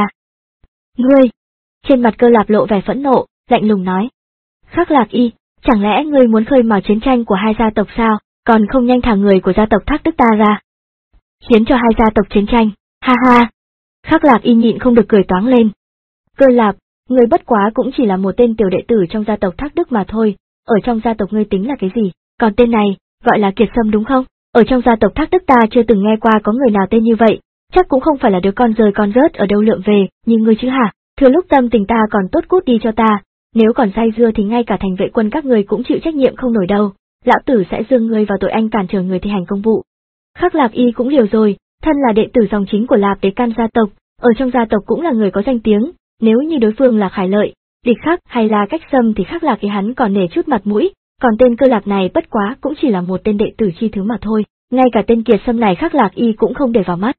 Ngươi! Trên mặt Cơ Lạp lộ vẻ phẫn nộ, lạnh lùng nói. Khắc Lạc Y, chẳng lẽ ngươi muốn khơi mào chiến tranh của hai gia tộc sao, còn không nhanh thả người của gia tộc Thác Đức ta ra? Khiến cho hai gia tộc chiến tranh, ha ha! Khắc Lạc Y nhịn không được cười toáng lên. Cơ Lạp, ngươi bất quá cũng chỉ là một tên tiểu đệ tử trong gia tộc Thác Đức mà thôi, ở trong gia tộc ngươi tính là cái gì, còn tên này, gọi là Kiệt Sâm đúng không? Ở trong gia tộc Thác Đức ta chưa từng nghe qua có người nào tên như vậy, chắc cũng không phải là đứa con rơi con rớt ở đâu lượm về, như ngươi chứ hả? Thừa lúc tâm tình ta còn tốt cút đi cho ta, nếu còn say dưa thì ngay cả thành vệ quân các ngươi cũng chịu trách nhiệm không nổi đâu, lão tử sẽ dương ngươi vào tội anh cản trở người thi hành công vụ. Khắc Lạc Y cũng liều rồi, thân là đệ tử dòng chính của Lạp Đế Căn gia tộc, ở trong gia tộc cũng là người có danh tiếng, nếu như đối phương là Khải Lợi, Địch Khắc hay là Cách Sâm thì Khắc Lạc Y hắn còn nể chút mặt mũi, còn tên Cơ Lạp này bất quá cũng chỉ là một tên đệ tử chi thứ mà thôi, ngay cả tên Kiệt Sâm này Khắc Lạc Y cũng không để vào mắt.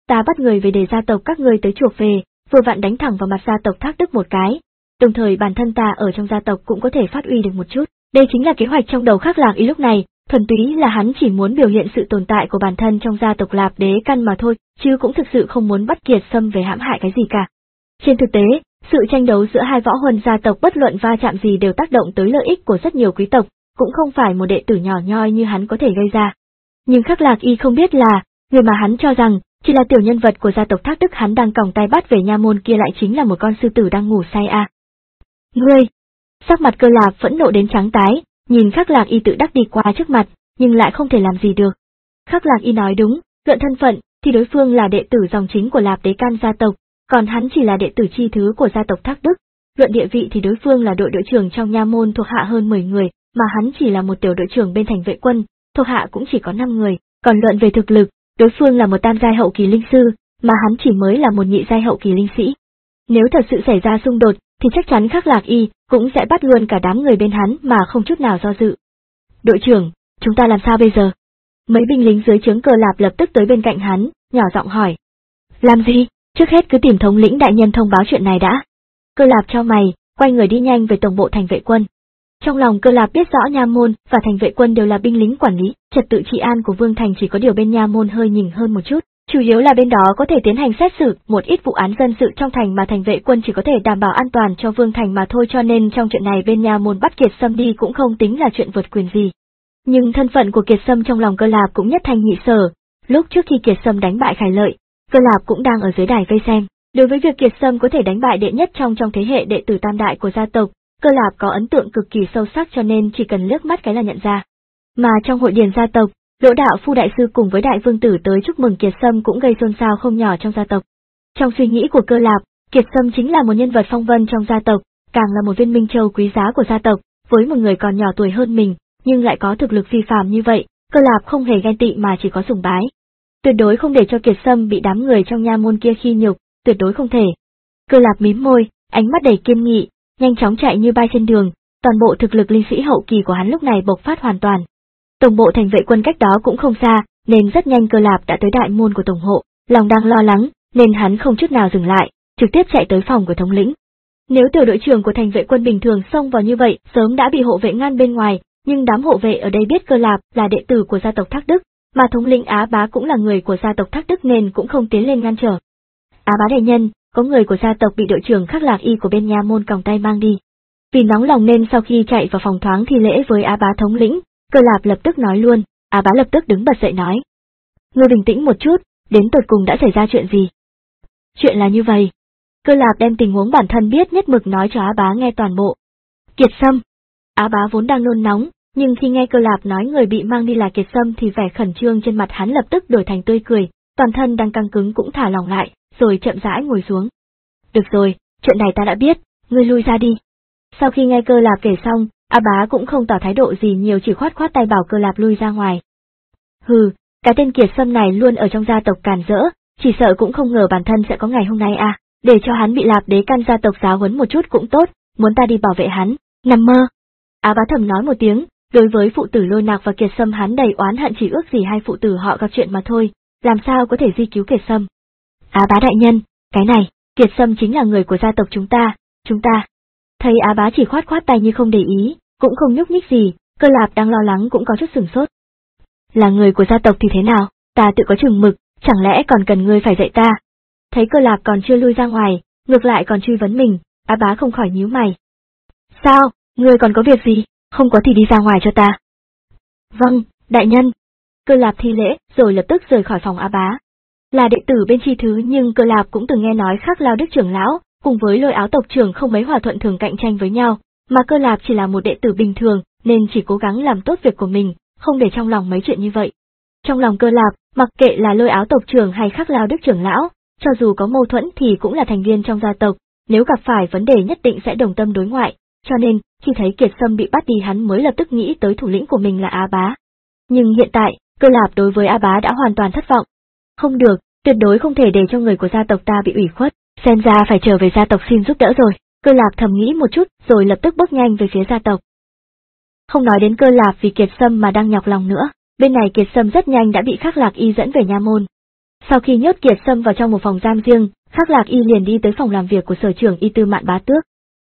ta bắt người về để gia tộc các ngươi tới chuộc về, vừa vặn đánh thẳng vào mặt gia tộc Thác Đức một cái. Đồng thời bản thân ta ở trong gia tộc cũng có thể phát uy được một chút. Đây chính là kế hoạch trong đầu Khắc Lạc Y lúc này, thuần túy là hắn chỉ muốn biểu hiện sự tồn tại của bản thân trong gia tộc Lạp Đế Căn mà thôi, chứ cũng thực sự không muốn bắt Kiệt Sâm về hãm hại cái gì cả. Trên thực tế, sự tranh đấu giữa hai võ huân gia tộc bất luận va chạm gì đều tác động tới lợi ích của rất nhiều quý tộc, cũng không phải một đệ tử nhỏ nhoi như hắn có thể gây ra. Nhưng Khắc Lạc Y không biết là, người mà hắn cho rằng chỉ là tiểu nhân vật của gia tộc Thác Đức hắn đang còng tay bắt về nha môn kia lại chính là một con sư tử đang ngủ say à. Ngươi! Sắc mặt Cơ Lạp phẫn nộ đến trắng tái, nhìn Khắc Lạc Y tự đắc đi qua trước mặt, nhưng lại không thể làm gì được. Khắc Lạc Y nói đúng, luận thân phận, thì đối phương là đệ tử dòng chính của Lạp Đế Căn gia tộc, còn hắn chỉ là đệ tử chi thứ của gia tộc Thác Đức. Luận địa vị thì đối phương là đội đội trưởng trong nha môn thuộc hạ hơn mười người, mà hắn chỉ là một tiểu đội trưởng bên thành vệ quân, thuộc hạ cũng chỉ có năm người, còn luận về thực lực, đối phương là một tam giai hậu kỳ linh sư, mà hắn chỉ mới là một nhị giai hậu kỳ linh sĩ. Nếu thật sự xảy ra xung đột, thì chắc chắn Khắc Lạc Y cũng sẽ bắt luôn cả đám người bên hắn mà không chút nào do dự. Đội trưởng, chúng ta làm sao bây giờ? Mấy binh lính dưới trướng Cơ Lạp lập tức tới bên cạnh hắn, nhỏ giọng hỏi. Làm gì? Trước hết cứ tìm thống lĩnh đại nhân thông báo chuyện này đã. Cơ Lạp cho mày, quay người đi nhanh về tổng bộ thành vệ quân. Trong lòng Cơ Lạp biết rõ nha môn và thành vệ quân đều là binh lính quản lý, trật tự trị an của Vương Thành chỉ có điều bên nha môn hơi nhỉnh hơn một chút, chủ yếu là bên đó có thể tiến hành xét xử một ít vụ án dân sự trong thành mà thành vệ quân chỉ có thể đảm bảo an toàn cho Vương Thành mà thôi, cho nên trong chuyện này bên nha môn bắt Kiệt Sâm đi cũng không tính là chuyện vượt quyền gì. Nhưng thân phận của Kiệt Sâm trong lòng Cơ Lạp cũng nhất thanh nhị sở, lúc trước khi Kiệt Sâm đánh bại Khải Lợi, Cơ Lạp cũng đang ở dưới đài vây xem. Đối với việc Kiệt Sâm có thể đánh bại đệ nhất trong trong thế hệ đệ tử tam đại của gia tộc, Cơ Lạp có ấn tượng cực kỳ sâu sắc cho nên chỉ cần liếc mắt cái là nhận ra. Mà trong hội điền gia tộc, Lỗ Đạo Phu đại sư cùng với đại vương tử tới chúc mừng Kiệt Sâm cũng gây xôn xao không nhỏ trong gia tộc. Trong suy nghĩ của Cơ Lạp, Kiệt Sâm chính là một nhân vật phong vân trong gia tộc, càng là một viên minh châu quý giá của gia tộc, với một người còn nhỏ tuổi hơn mình, nhưng lại có thực lực phi phàm như vậy, Cơ Lạp không hề ghen tị mà chỉ có sùng bái. Tuyệt đối không để cho Kiệt Sâm bị đám người trong nha môn kia khi nhục, tuyệt đối không thể. Cơ Lạp mím môi, ánh mắt đầy kiên nghị, nhanh chóng chạy như bay trên đường, toàn bộ thực lực linh sĩ hậu kỳ của hắn lúc này bộc phát hoàn toàn. Tổng bộ thành vệ quân cách đó cũng không xa, nên rất nhanh Cơ Lạp đã tới đại môn của tổng hộ, lòng đang lo lắng, nên hắn không chút nào dừng lại, trực tiếp chạy tới phòng của thống lĩnh. Nếu tiểu đội trưởng của thành vệ quân bình thường xông vào như vậy, sớm đã bị hộ vệ ngăn bên ngoài, nhưng đám hộ vệ ở đây biết Cơ Lạp là đệ tử của gia tộc Thác Đức, mà thống lĩnh Á Bá cũng là người của gia tộc Thác Đức nên cũng không tiến lên ngăn trở. Á Bá đại nhân, có người của gia tộc bị đội trưởng Khắc Lạc Y của bên nha môn còng tay mang đi. Vì nóng lòng nên sau khi chạy vào phòng thoáng thi lễ với Á Bá thống lĩnh, Cơ Lạp lập tức nói luôn. Á Bá lập tức đứng bật dậy nói. Ngươi bình tĩnh một chút, đến tột cùng đã xảy ra chuyện gì? Chuyện là như vậy. Cơ Lạp đem tình huống bản thân biết nhất mực nói cho Á Bá nghe toàn bộ. Kiệt Sâm. Á Bá vốn đang nôn nóng, nhưng khi nghe Cơ Lạp nói người bị mang đi là Kiệt Sâm thì vẻ khẩn trương trên mặt hắn lập tức đổi thành tươi cười, toàn thân đang căng cứng cũng thả lỏng lại, rồi chậm rãi ngồi xuống. Được rồi, chuyện này ta đã biết, ngươi lui ra đi. Sau khi nghe Cơ Lạp kể xong, Á Bá cũng không tỏ thái độ gì nhiều, chỉ khoát khoát tay bảo Cơ Lạp lui ra ngoài. Hừ, cái tên Kiệt Sâm này luôn ở trong gia tộc càn rỡ, chỉ sợ cũng không ngờ bản thân sẽ có ngày hôm nay à, để cho hắn bị Lạp Đế Căn gia tộc giáo huấn một chút cũng tốt, muốn ta đi bảo vệ hắn, nằm mơ. Á Bá thầm nói một tiếng, đối với phụ tử Lôi Nạc và Kiệt Sâm hắn đầy oán hận, chỉ ước gì hai phụ tử họ gặp chuyện mà thôi, làm sao có thể di cứu Kiệt Sâm. Á Bá đại nhân, cái này, Kiệt Sâm chính là người của gia tộc chúng ta, chúng ta. Thấy Á Bá chỉ khoát khoát tay như không để ý, cũng không nhúc nhích gì, Cơ Lạp đang lo lắng cũng có chút sửng sốt. Là người của gia tộc thì thế nào, ta tự có chừng mực, chẳng lẽ còn cần ngươi phải dạy ta? Thấy Cơ Lạp còn chưa lui ra ngoài, ngược lại còn truy vấn mình, Á Bá không khỏi nhíu mày. Sao, ngươi còn có việc gì, không có thì đi ra ngoài cho ta. Vâng, đại nhân. Cơ Lạp thi lễ, rồi lập tức rời khỏi phòng Á Bá. Là đệ tử bên chi thứ nhưng Cơ Lạp cũng từng nghe nói Khắc Lao Đức trưởng lão, cùng với Lôi Áo tộc trưởng không mấy hòa thuận, thường cạnh tranh với nhau, mà Cơ Lạp chỉ là một đệ tử bình thường, nên chỉ cố gắng làm tốt việc của mình, không để trong lòng mấy chuyện như vậy. Trong lòng Cơ Lạp, mặc kệ là Lôi Áo tộc trưởng hay Khắc Lao Đức trưởng lão, cho dù có mâu thuẫn thì cũng là thành viên trong gia tộc, nếu gặp phải vấn đề nhất định sẽ đồng tâm đối ngoại, cho nên, khi thấy Kiệt Sâm bị bắt đi hắn mới lập tức nghĩ tới thủ lĩnh của mình là Á Bá. Nhưng hiện tại, Cơ Lạp đối với Á Bá đã hoàn toàn thất vọng. Không được, tuyệt đối không thể để cho người của gia tộc ta bị ủy khuất, xem ra phải trở về gia tộc xin giúp đỡ rồi. Cơ Lạp thầm nghĩ một chút rồi lập tức bước nhanh về phía gia tộc. Không nói đến Cơ Lạp vì Kiệt Sâm mà đang nhọc lòng nữa, bên này Kiệt Sâm rất nhanh đã bị Khắc Lạc Y dẫn về nha môn. Sau khi nhốt Kiệt Sâm vào trong một phòng giam riêng, Khắc Lạc Y liền đi tới phòng làm việc của sở trưởng Y Tư Mạn Bá Tước.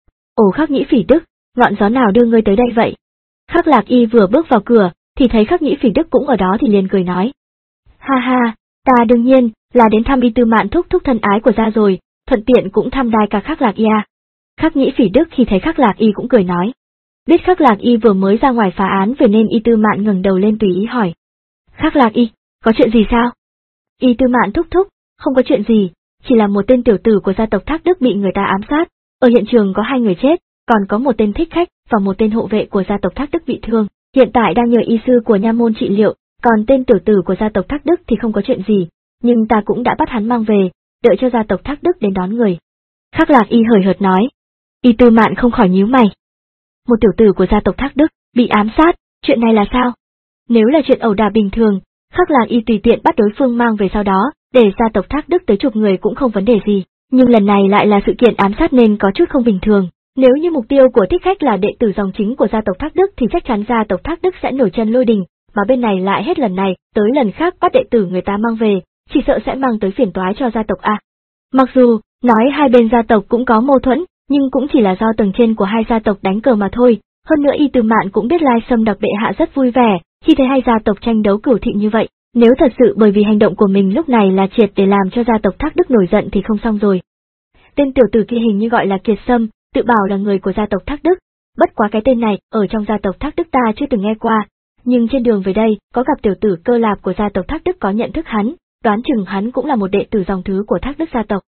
Ồ Khắc Nhĩ Phỉ Đức, ngọn gió nào đưa ngươi tới đây vậy? Khắc Lạc Y vừa bước vào cửa, thì thấy Khắc Nhĩ Phỉ Đức cũng ở đó thì liền cười nói. Ha ha, ta đương nhiên, là đến thăm Y Tư Mạn thúc thúc thân ái của gia rồi, thuận tiện cũng thăm đai cả Khắc Lạc Y à. Khắc Nhĩ Phỉ Đức khi thấy Khắc Lạc Y cũng cười nói. Biết Khắc Lạc Y vừa mới ra ngoài phá án về nên Y Tư Mạn ngẩng đầu lên tùy ý hỏi. Khắc Lạc Y, có chuyện gì sao? Y Tư Mạn thúc thúc, không có chuyện gì, chỉ là một tên tiểu tử của gia tộc Thác Đức bị người ta ám sát, ở hiện trường có hai người chết, còn có một tên thích khách và một tên hộ vệ của gia tộc Thác Đức bị thương, hiện tại đang nhờ y sư của nha môn trị liệu, còn tên tiểu tử của gia tộc Thác Đức thì không có chuyện gì, nhưng ta cũng đã bắt hắn mang về, đợi cho gia tộc Thác Đức đến đón người. Khắc Lạc Y hời hợt nói. Y Tư Mạn không khỏi nhíu mày. Một tiểu tử của gia tộc Thác Đức bị ám sát, chuyện này là sao? Nếu là chuyện ẩu đả bình thường, Khắc Lạc Y tùy tiện bắt đối phương mang về sau đó, để gia tộc Thác Đức tới chục người cũng không vấn đề gì, nhưng lần này lại là sự kiện ám sát nên có chút không bình thường. Nếu như mục tiêu của thích khách là đệ tử dòng chính của gia tộc Thác Đức thì chắc chắn gia tộc Thác Đức sẽ nổi chân lôi đình, mà bên này lại hết lần này tới lần khác bắt đệ tử người ta mang về, chỉ sợ sẽ mang tới phiền toái cho gia tộc A. Mặc dù, nói hai bên gia tộc cũng có mâu thuẫn, nhưng cũng chỉ là do tầng trên của hai gia tộc đánh cờ mà thôi, hơn nữa Y Tư Mạn cũng biết Lai Sâm Đặc bệ hạ rất vui vẻ khi thấy hai gia tộc tranh đấu cửu thịnh như vậy, nếu thật sự bởi vì hành động của mình lúc này là triệt để làm cho gia tộc Thác Đức nổi giận thì không xong rồi. Tên tiểu tử kia hình như gọi là Kiệt Sâm, tự bảo là người của gia tộc Thác Đức, bất quá cái tên này ở trong gia tộc Thác Đức ta chưa từng nghe qua, nhưng trên đường về đây có gặp tiểu tử Cơ Lạp của gia tộc Thác Đức có nhận thức hắn, đoán chừng hắn cũng là một đệ tử dòng thứ của Thác Đức gia tộc.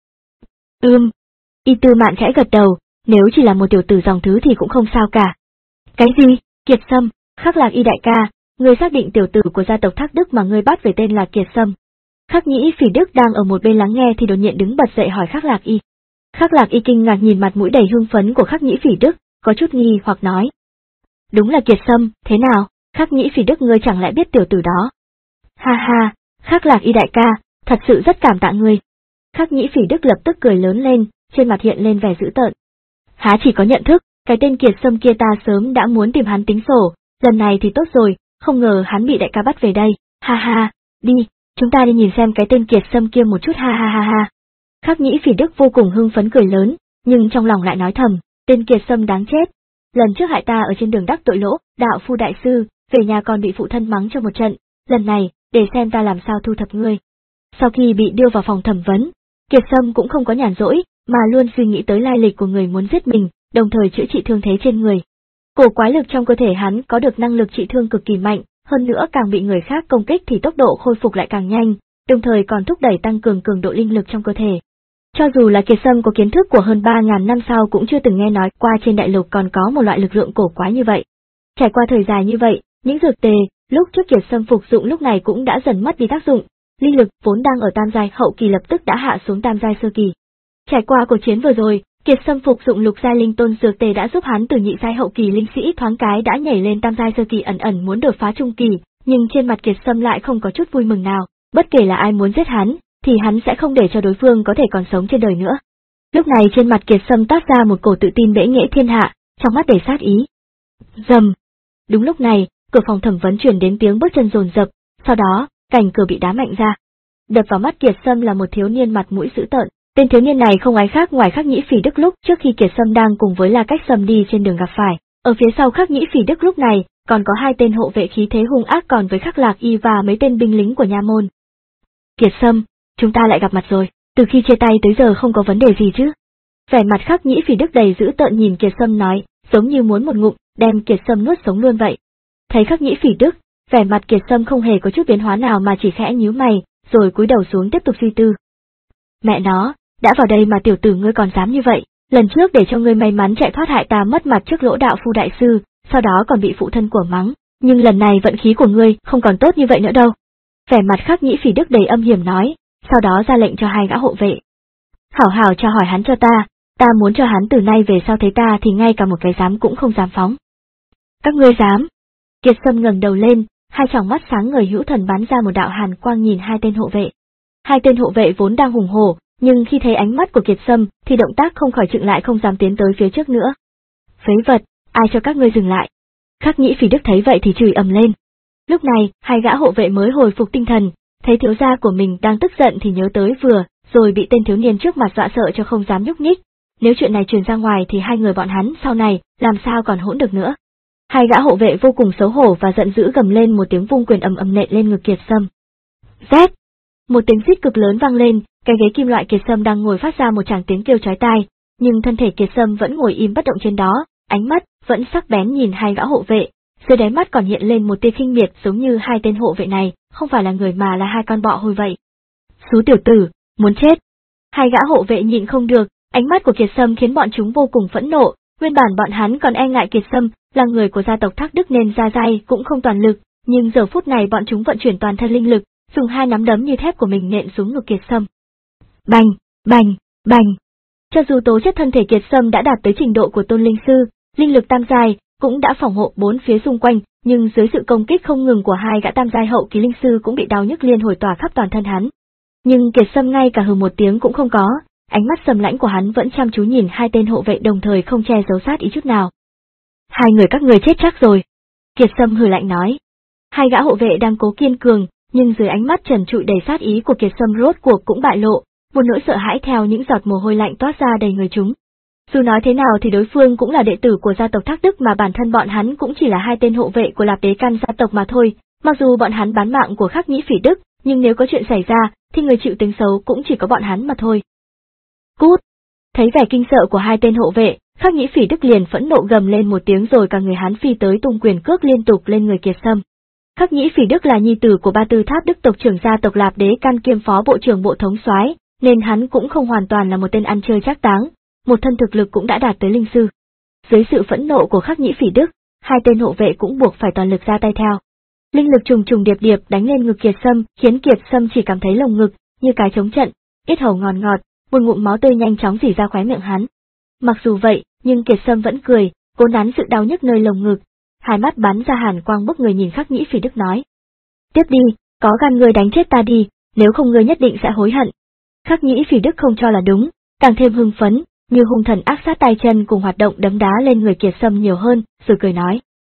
Ừm, Y Tư Mạn khẽ gật đầu, nếu chỉ là một tiểu tử dòng thứ thì cũng không sao cả. Cái gì? Kiệt Sâm, Khắc Lạc Y đại ca, ngươi xác định tiểu tử của gia tộc Thác Đức mà ngươi bắt về tên là Kiệt Sâm? Khắc Nhĩ Phỉ Đức đang ở một bên lắng nghe thì đột nhiên đứng bật dậy hỏi Khắc Lạc Y. Khắc Lạc Y kinh ngạc nhìn mặt mũi đầy hưng phấn của Khắc Nhĩ Phỉ Đức, có chút nghi hoặc nói. Đúng là Kiệt Sâm, thế nào, Khắc Nhĩ Phỉ Đức ngươi chẳng lẽ biết tiểu tử đó? Ha ha, Khắc Lạc Y đại ca, thật sự rất cảm tạ ngươi. Khắc Nhĩ Phỉ Đức lập tức cười lớn lên, trên mặt hiện lên vẻ dữ tợn. Há chỉ có nhận thức, cái tên Kiệt Sâm kia ta sớm đã muốn tìm hắn tính sổ, lần này thì tốt rồi, không ngờ hắn bị đại ca bắt về đây, ha ha, đi, chúng ta đi nhìn xem cái tên Kiệt Sâm kia một chút ha ha ha ha. Khắc Nhĩ Phỉ Đức vô cùng hưng phấn cười lớn, nhưng trong lòng lại nói thầm, tên Kiệt Sâm đáng chết. Lần trước hại ta ở trên đường đắc tội lỗ, đạo phu đại sư, về nhà còn bị phụ thân mắng cho một trận, lần này, để xem ta làm sao thu thập ngươi. Sau khi bị đưa vào phòng thẩm vấn, Kiệt Sâm cũng không có nhàn rỗi, mà luôn suy nghĩ tới lai lịch của người muốn giết mình, đồng thời chữa trị thương thế trên người. Cổ quái lực trong cơ thể hắn có được năng lực trị thương cực kỳ mạnh, hơn nữa càng bị người khác công kích thì tốc độ khôi phục lại càng nhanh, đồng thời còn thúc đẩy tăng cường cường độ linh lực trong cơ thể. Cho dù là Kiệt Sâm có kiến thức của hơn ba ngàn năm sau cũng chưa từng nghe nói qua trên đại lục còn có một loại lực lượng cổ quái như vậy. Trải qua thời dài như vậy, những dược tề lúc trước Kiệt Sâm phục dụng lúc này cũng đã dần mất đi tác dụng, linh lực vốn đang ở tam giai hậu kỳ lập tức đã hạ xuống tam giai sơ kỳ. Trải qua cuộc chiến vừa rồi, Kiệt Sâm phục dụng lục giai linh tôn dược tề đã giúp hắn từ nhị giai hậu kỳ linh sĩ thoáng cái đã nhảy lên tam giai sơ kỳ, ẩn ẩn muốn đột phá trung kỳ, nhưng trên mặt Kiệt Sâm lại không có chút vui mừng nào, bất kể là ai muốn giết hắn, thì hắn sẽ không để cho đối phương có thể còn sống trên đời nữa. Lúc này trên mặt Kiệt Sâm toát ra một cổ tự tin bẽ nghệ thiên hạ, trong mắt đầy sát ý. Rầm. Đúng lúc này, cửa phòng thẩm vấn truyền đến tiếng bước chân dồn dập, sau đó, cành cửa bị đá mạnh ra. Đập vào mắt Kiệt Sâm là một thiếu niên mặt mũi dữ tợn. Tên thiếu niên này không ai khác ngoài Khắc Nhĩ Phỉ Đức lúc trước khi Kiệt Sâm đang cùng với La Cách Sâm đi trên đường gặp phải. Ở phía sau Khắc Nhĩ Phỉ Đức lúc này, còn có hai tên hộ vệ khí thế hung ác còn với Khắc Lạc Y và mấy tên binh lính của nha môn. Kiệt Sâm, chúng ta lại gặp mặt rồi, từ khi chia tay tới giờ không có vấn đề gì chứ? Vẻ mặt Khắc Nhĩ Phỉ Đức đầy dữ tợn nhìn Kiệt Sâm nói, giống như muốn một ngụm đem Kiệt Sâm nuốt sống luôn vậy. Thấy Khắc Nhĩ Phỉ Đức, vẻ mặt Kiệt Sâm không hề có chút biến hóa nào mà chỉ khẽ nhíu mày, rồi cúi đầu xuống tiếp tục suy tư. Mẹ nó, đã vào đây mà tiểu tử ngươi còn dám như vậy, lần trước để cho ngươi may mắn chạy thoát hại ta mất mặt trước lỗ đạo phu đại sư, sau đó còn bị phụ thân của mắng, nhưng lần này vận khí của ngươi không còn tốt như vậy nữa đâu. Vẻ mặt Khắc Nhĩ Phỉ Đức đầy âm hiểm nói, sau đó ra lệnh cho hai gã hộ vệ. Hảo hảo cho hỏi hắn cho ta, ta muốn cho hắn từ nay về sau thấy ta thì ngay cả một cái dám cũng không dám phóng. Các ngươi dám? Kiệt Sâm ngẩng đầu lên, hai tròng mắt sáng ngời hữu thần bắn ra một đạo hàn quang nhìn hai tên hộ vệ. Hai tên hộ vệ vốn đang hùng hổ, nhưng khi thấy ánh mắt của Kiệt Sâm thì động tác không khỏi chững lại không dám tiến tới phía trước nữa. Phế vật, ai cho các ngươi dừng lại? Khắc Nhĩ Phỉ Đức thấy vậy thì chửi ầm lên. Lúc này, hai gã hộ vệ mới hồi phục tinh thần, thấy thiếu gia của mình đang tức giận thì nhớ tới vừa rồi bị tên thiếu niên trước mặt dọa sợ cho không dám nhúc nhích, nếu chuyện này truyền ra ngoài thì hai người bọn hắn sau này làm sao còn hỗn được nữa. Hai gã hộ vệ vô cùng xấu hổ và giận dữ gầm lên một tiếng, vung quyền ầm ầm nện lên ngực Kiệt Sâm. Rét! Một tiếng rít cực lớn vang lên, cái ghế kim loại Kiệt Sâm đang ngồi phát ra một tràng tiếng kêu chói tai, nhưng thân thể Kiệt Sâm vẫn ngồi im bất động trên đó, ánh mắt vẫn sắc bén nhìn hai gã hộ vệ, dưới đáy mắt còn hiện lên một tia khinh miệt, giống như hai tên hộ vệ này không phải là người mà là hai con bọ hôi vậy. Xú tiểu tử, muốn chết! Hai gã hộ vệ nhịn không được, ánh mắt của Kiệt Sâm khiến bọn chúng vô cùng phẫn nộ, nguyên bản bọn hắn còn e ngại Kiệt Sâm là người của gia tộc Thác Đức nên ra tay cũng không toàn lực, nhưng giờ phút này bọn chúng vận chuyển toàn thân linh lực, dùng hai nắm đấm như thép của mình nện xuống ngực Kiệt Sâm. Bành, bành, bành. Cho dù tố chất thân thể Kiệt Sâm đã đạt tới trình độ của tôn linh sư, linh lực tam giai cũng đã phòng hộ bốn phía xung quanh, nhưng dưới sự công kích không ngừng của hai gã tam giai hậu kỳ linh sư cũng bị đau nhức liên hồi tỏa khắp toàn thân hắn. Nhưng Kiệt Sâm ngay cả hừ một tiếng cũng không có, ánh mắt sầm lãnh của hắn vẫn chăm chú nhìn hai tên hộ vệ, đồng thời không che giấu sát ý chút nào. Hai người các người chết chắc rồi. Kiệt Sâm hừ lạnh nói. Hai gã hộ vệ đang cố kiên cường, nhưng dưới ánh mắt trần trụi đầy sát ý của Kiệt Sâm rốt cuộc cũng bại lộ, một nỗi sợ hãi theo những giọt mồ hôi lạnh toát ra đầy người chúng. Dù nói thế nào thì đối phương cũng là đệ tử của gia tộc Thác Đức, mà bản thân bọn hắn cũng chỉ là hai tên hộ vệ của Lạp Đế Căn gia tộc mà thôi, mặc dù bọn hắn bán mạng của Khắc Nhĩ Phỉ Đức, nhưng nếu có chuyện xảy ra thì người chịu tiếng xấu cũng chỉ có bọn hắn mà thôi. Cút! Thấy vẻ kinh sợ của hai tên hộ vệ, Khắc Nhĩ Phỉ Đức liền phẫn nộ gầm lên một tiếng, rồi cả người hắn phi tới tung quyền cước liên tục lên người Kiệt Sâm. Khắc Nhĩ Phỉ Đức là nhi tử của Ba Tư Tháp Đức tộc trưởng gia tộc Lạp Đế Căn kiêm phó bộ trưởng bộ thống soái, nên hắn cũng không hoàn toàn là một tên ăn chơi trác táng, một thân thực lực cũng đã đạt tới linh sư. Dưới sự phẫn nộ của Khắc Nhĩ Phỉ Đức, hai tên hộ vệ cũng buộc phải toàn lực ra tay theo. Linh lực trùng trùng điệp điệp đánh lên ngực Kiệt Sâm, khiến Kiệt Sâm chỉ cảm thấy lồng ngực như cái trống trận, yết hầu ngọt ngọt, một ngụm máu tươi nhanh chóng rỉ ra khóe miệng hắn. Mặc dù vậy, nhưng Kiệt Sâm vẫn cười, cố nén sự đau nhức nơi lồng ngực, hai mắt bắn ra hàn quang bức người nhìn Khắc Nhĩ Phỉ Đức nói: "Tiếp đi, có gan ngươi đánh chết ta đi, nếu không ngươi nhất định sẽ hối hận." Khắc Nhĩ Phỉ Đức không cho là đúng, càng thêm hưng phấn, như hung thần ác sát tay chân cùng hoạt động đấm đá lên người Kiệt Sâm nhiều hơn, rồi cười nói: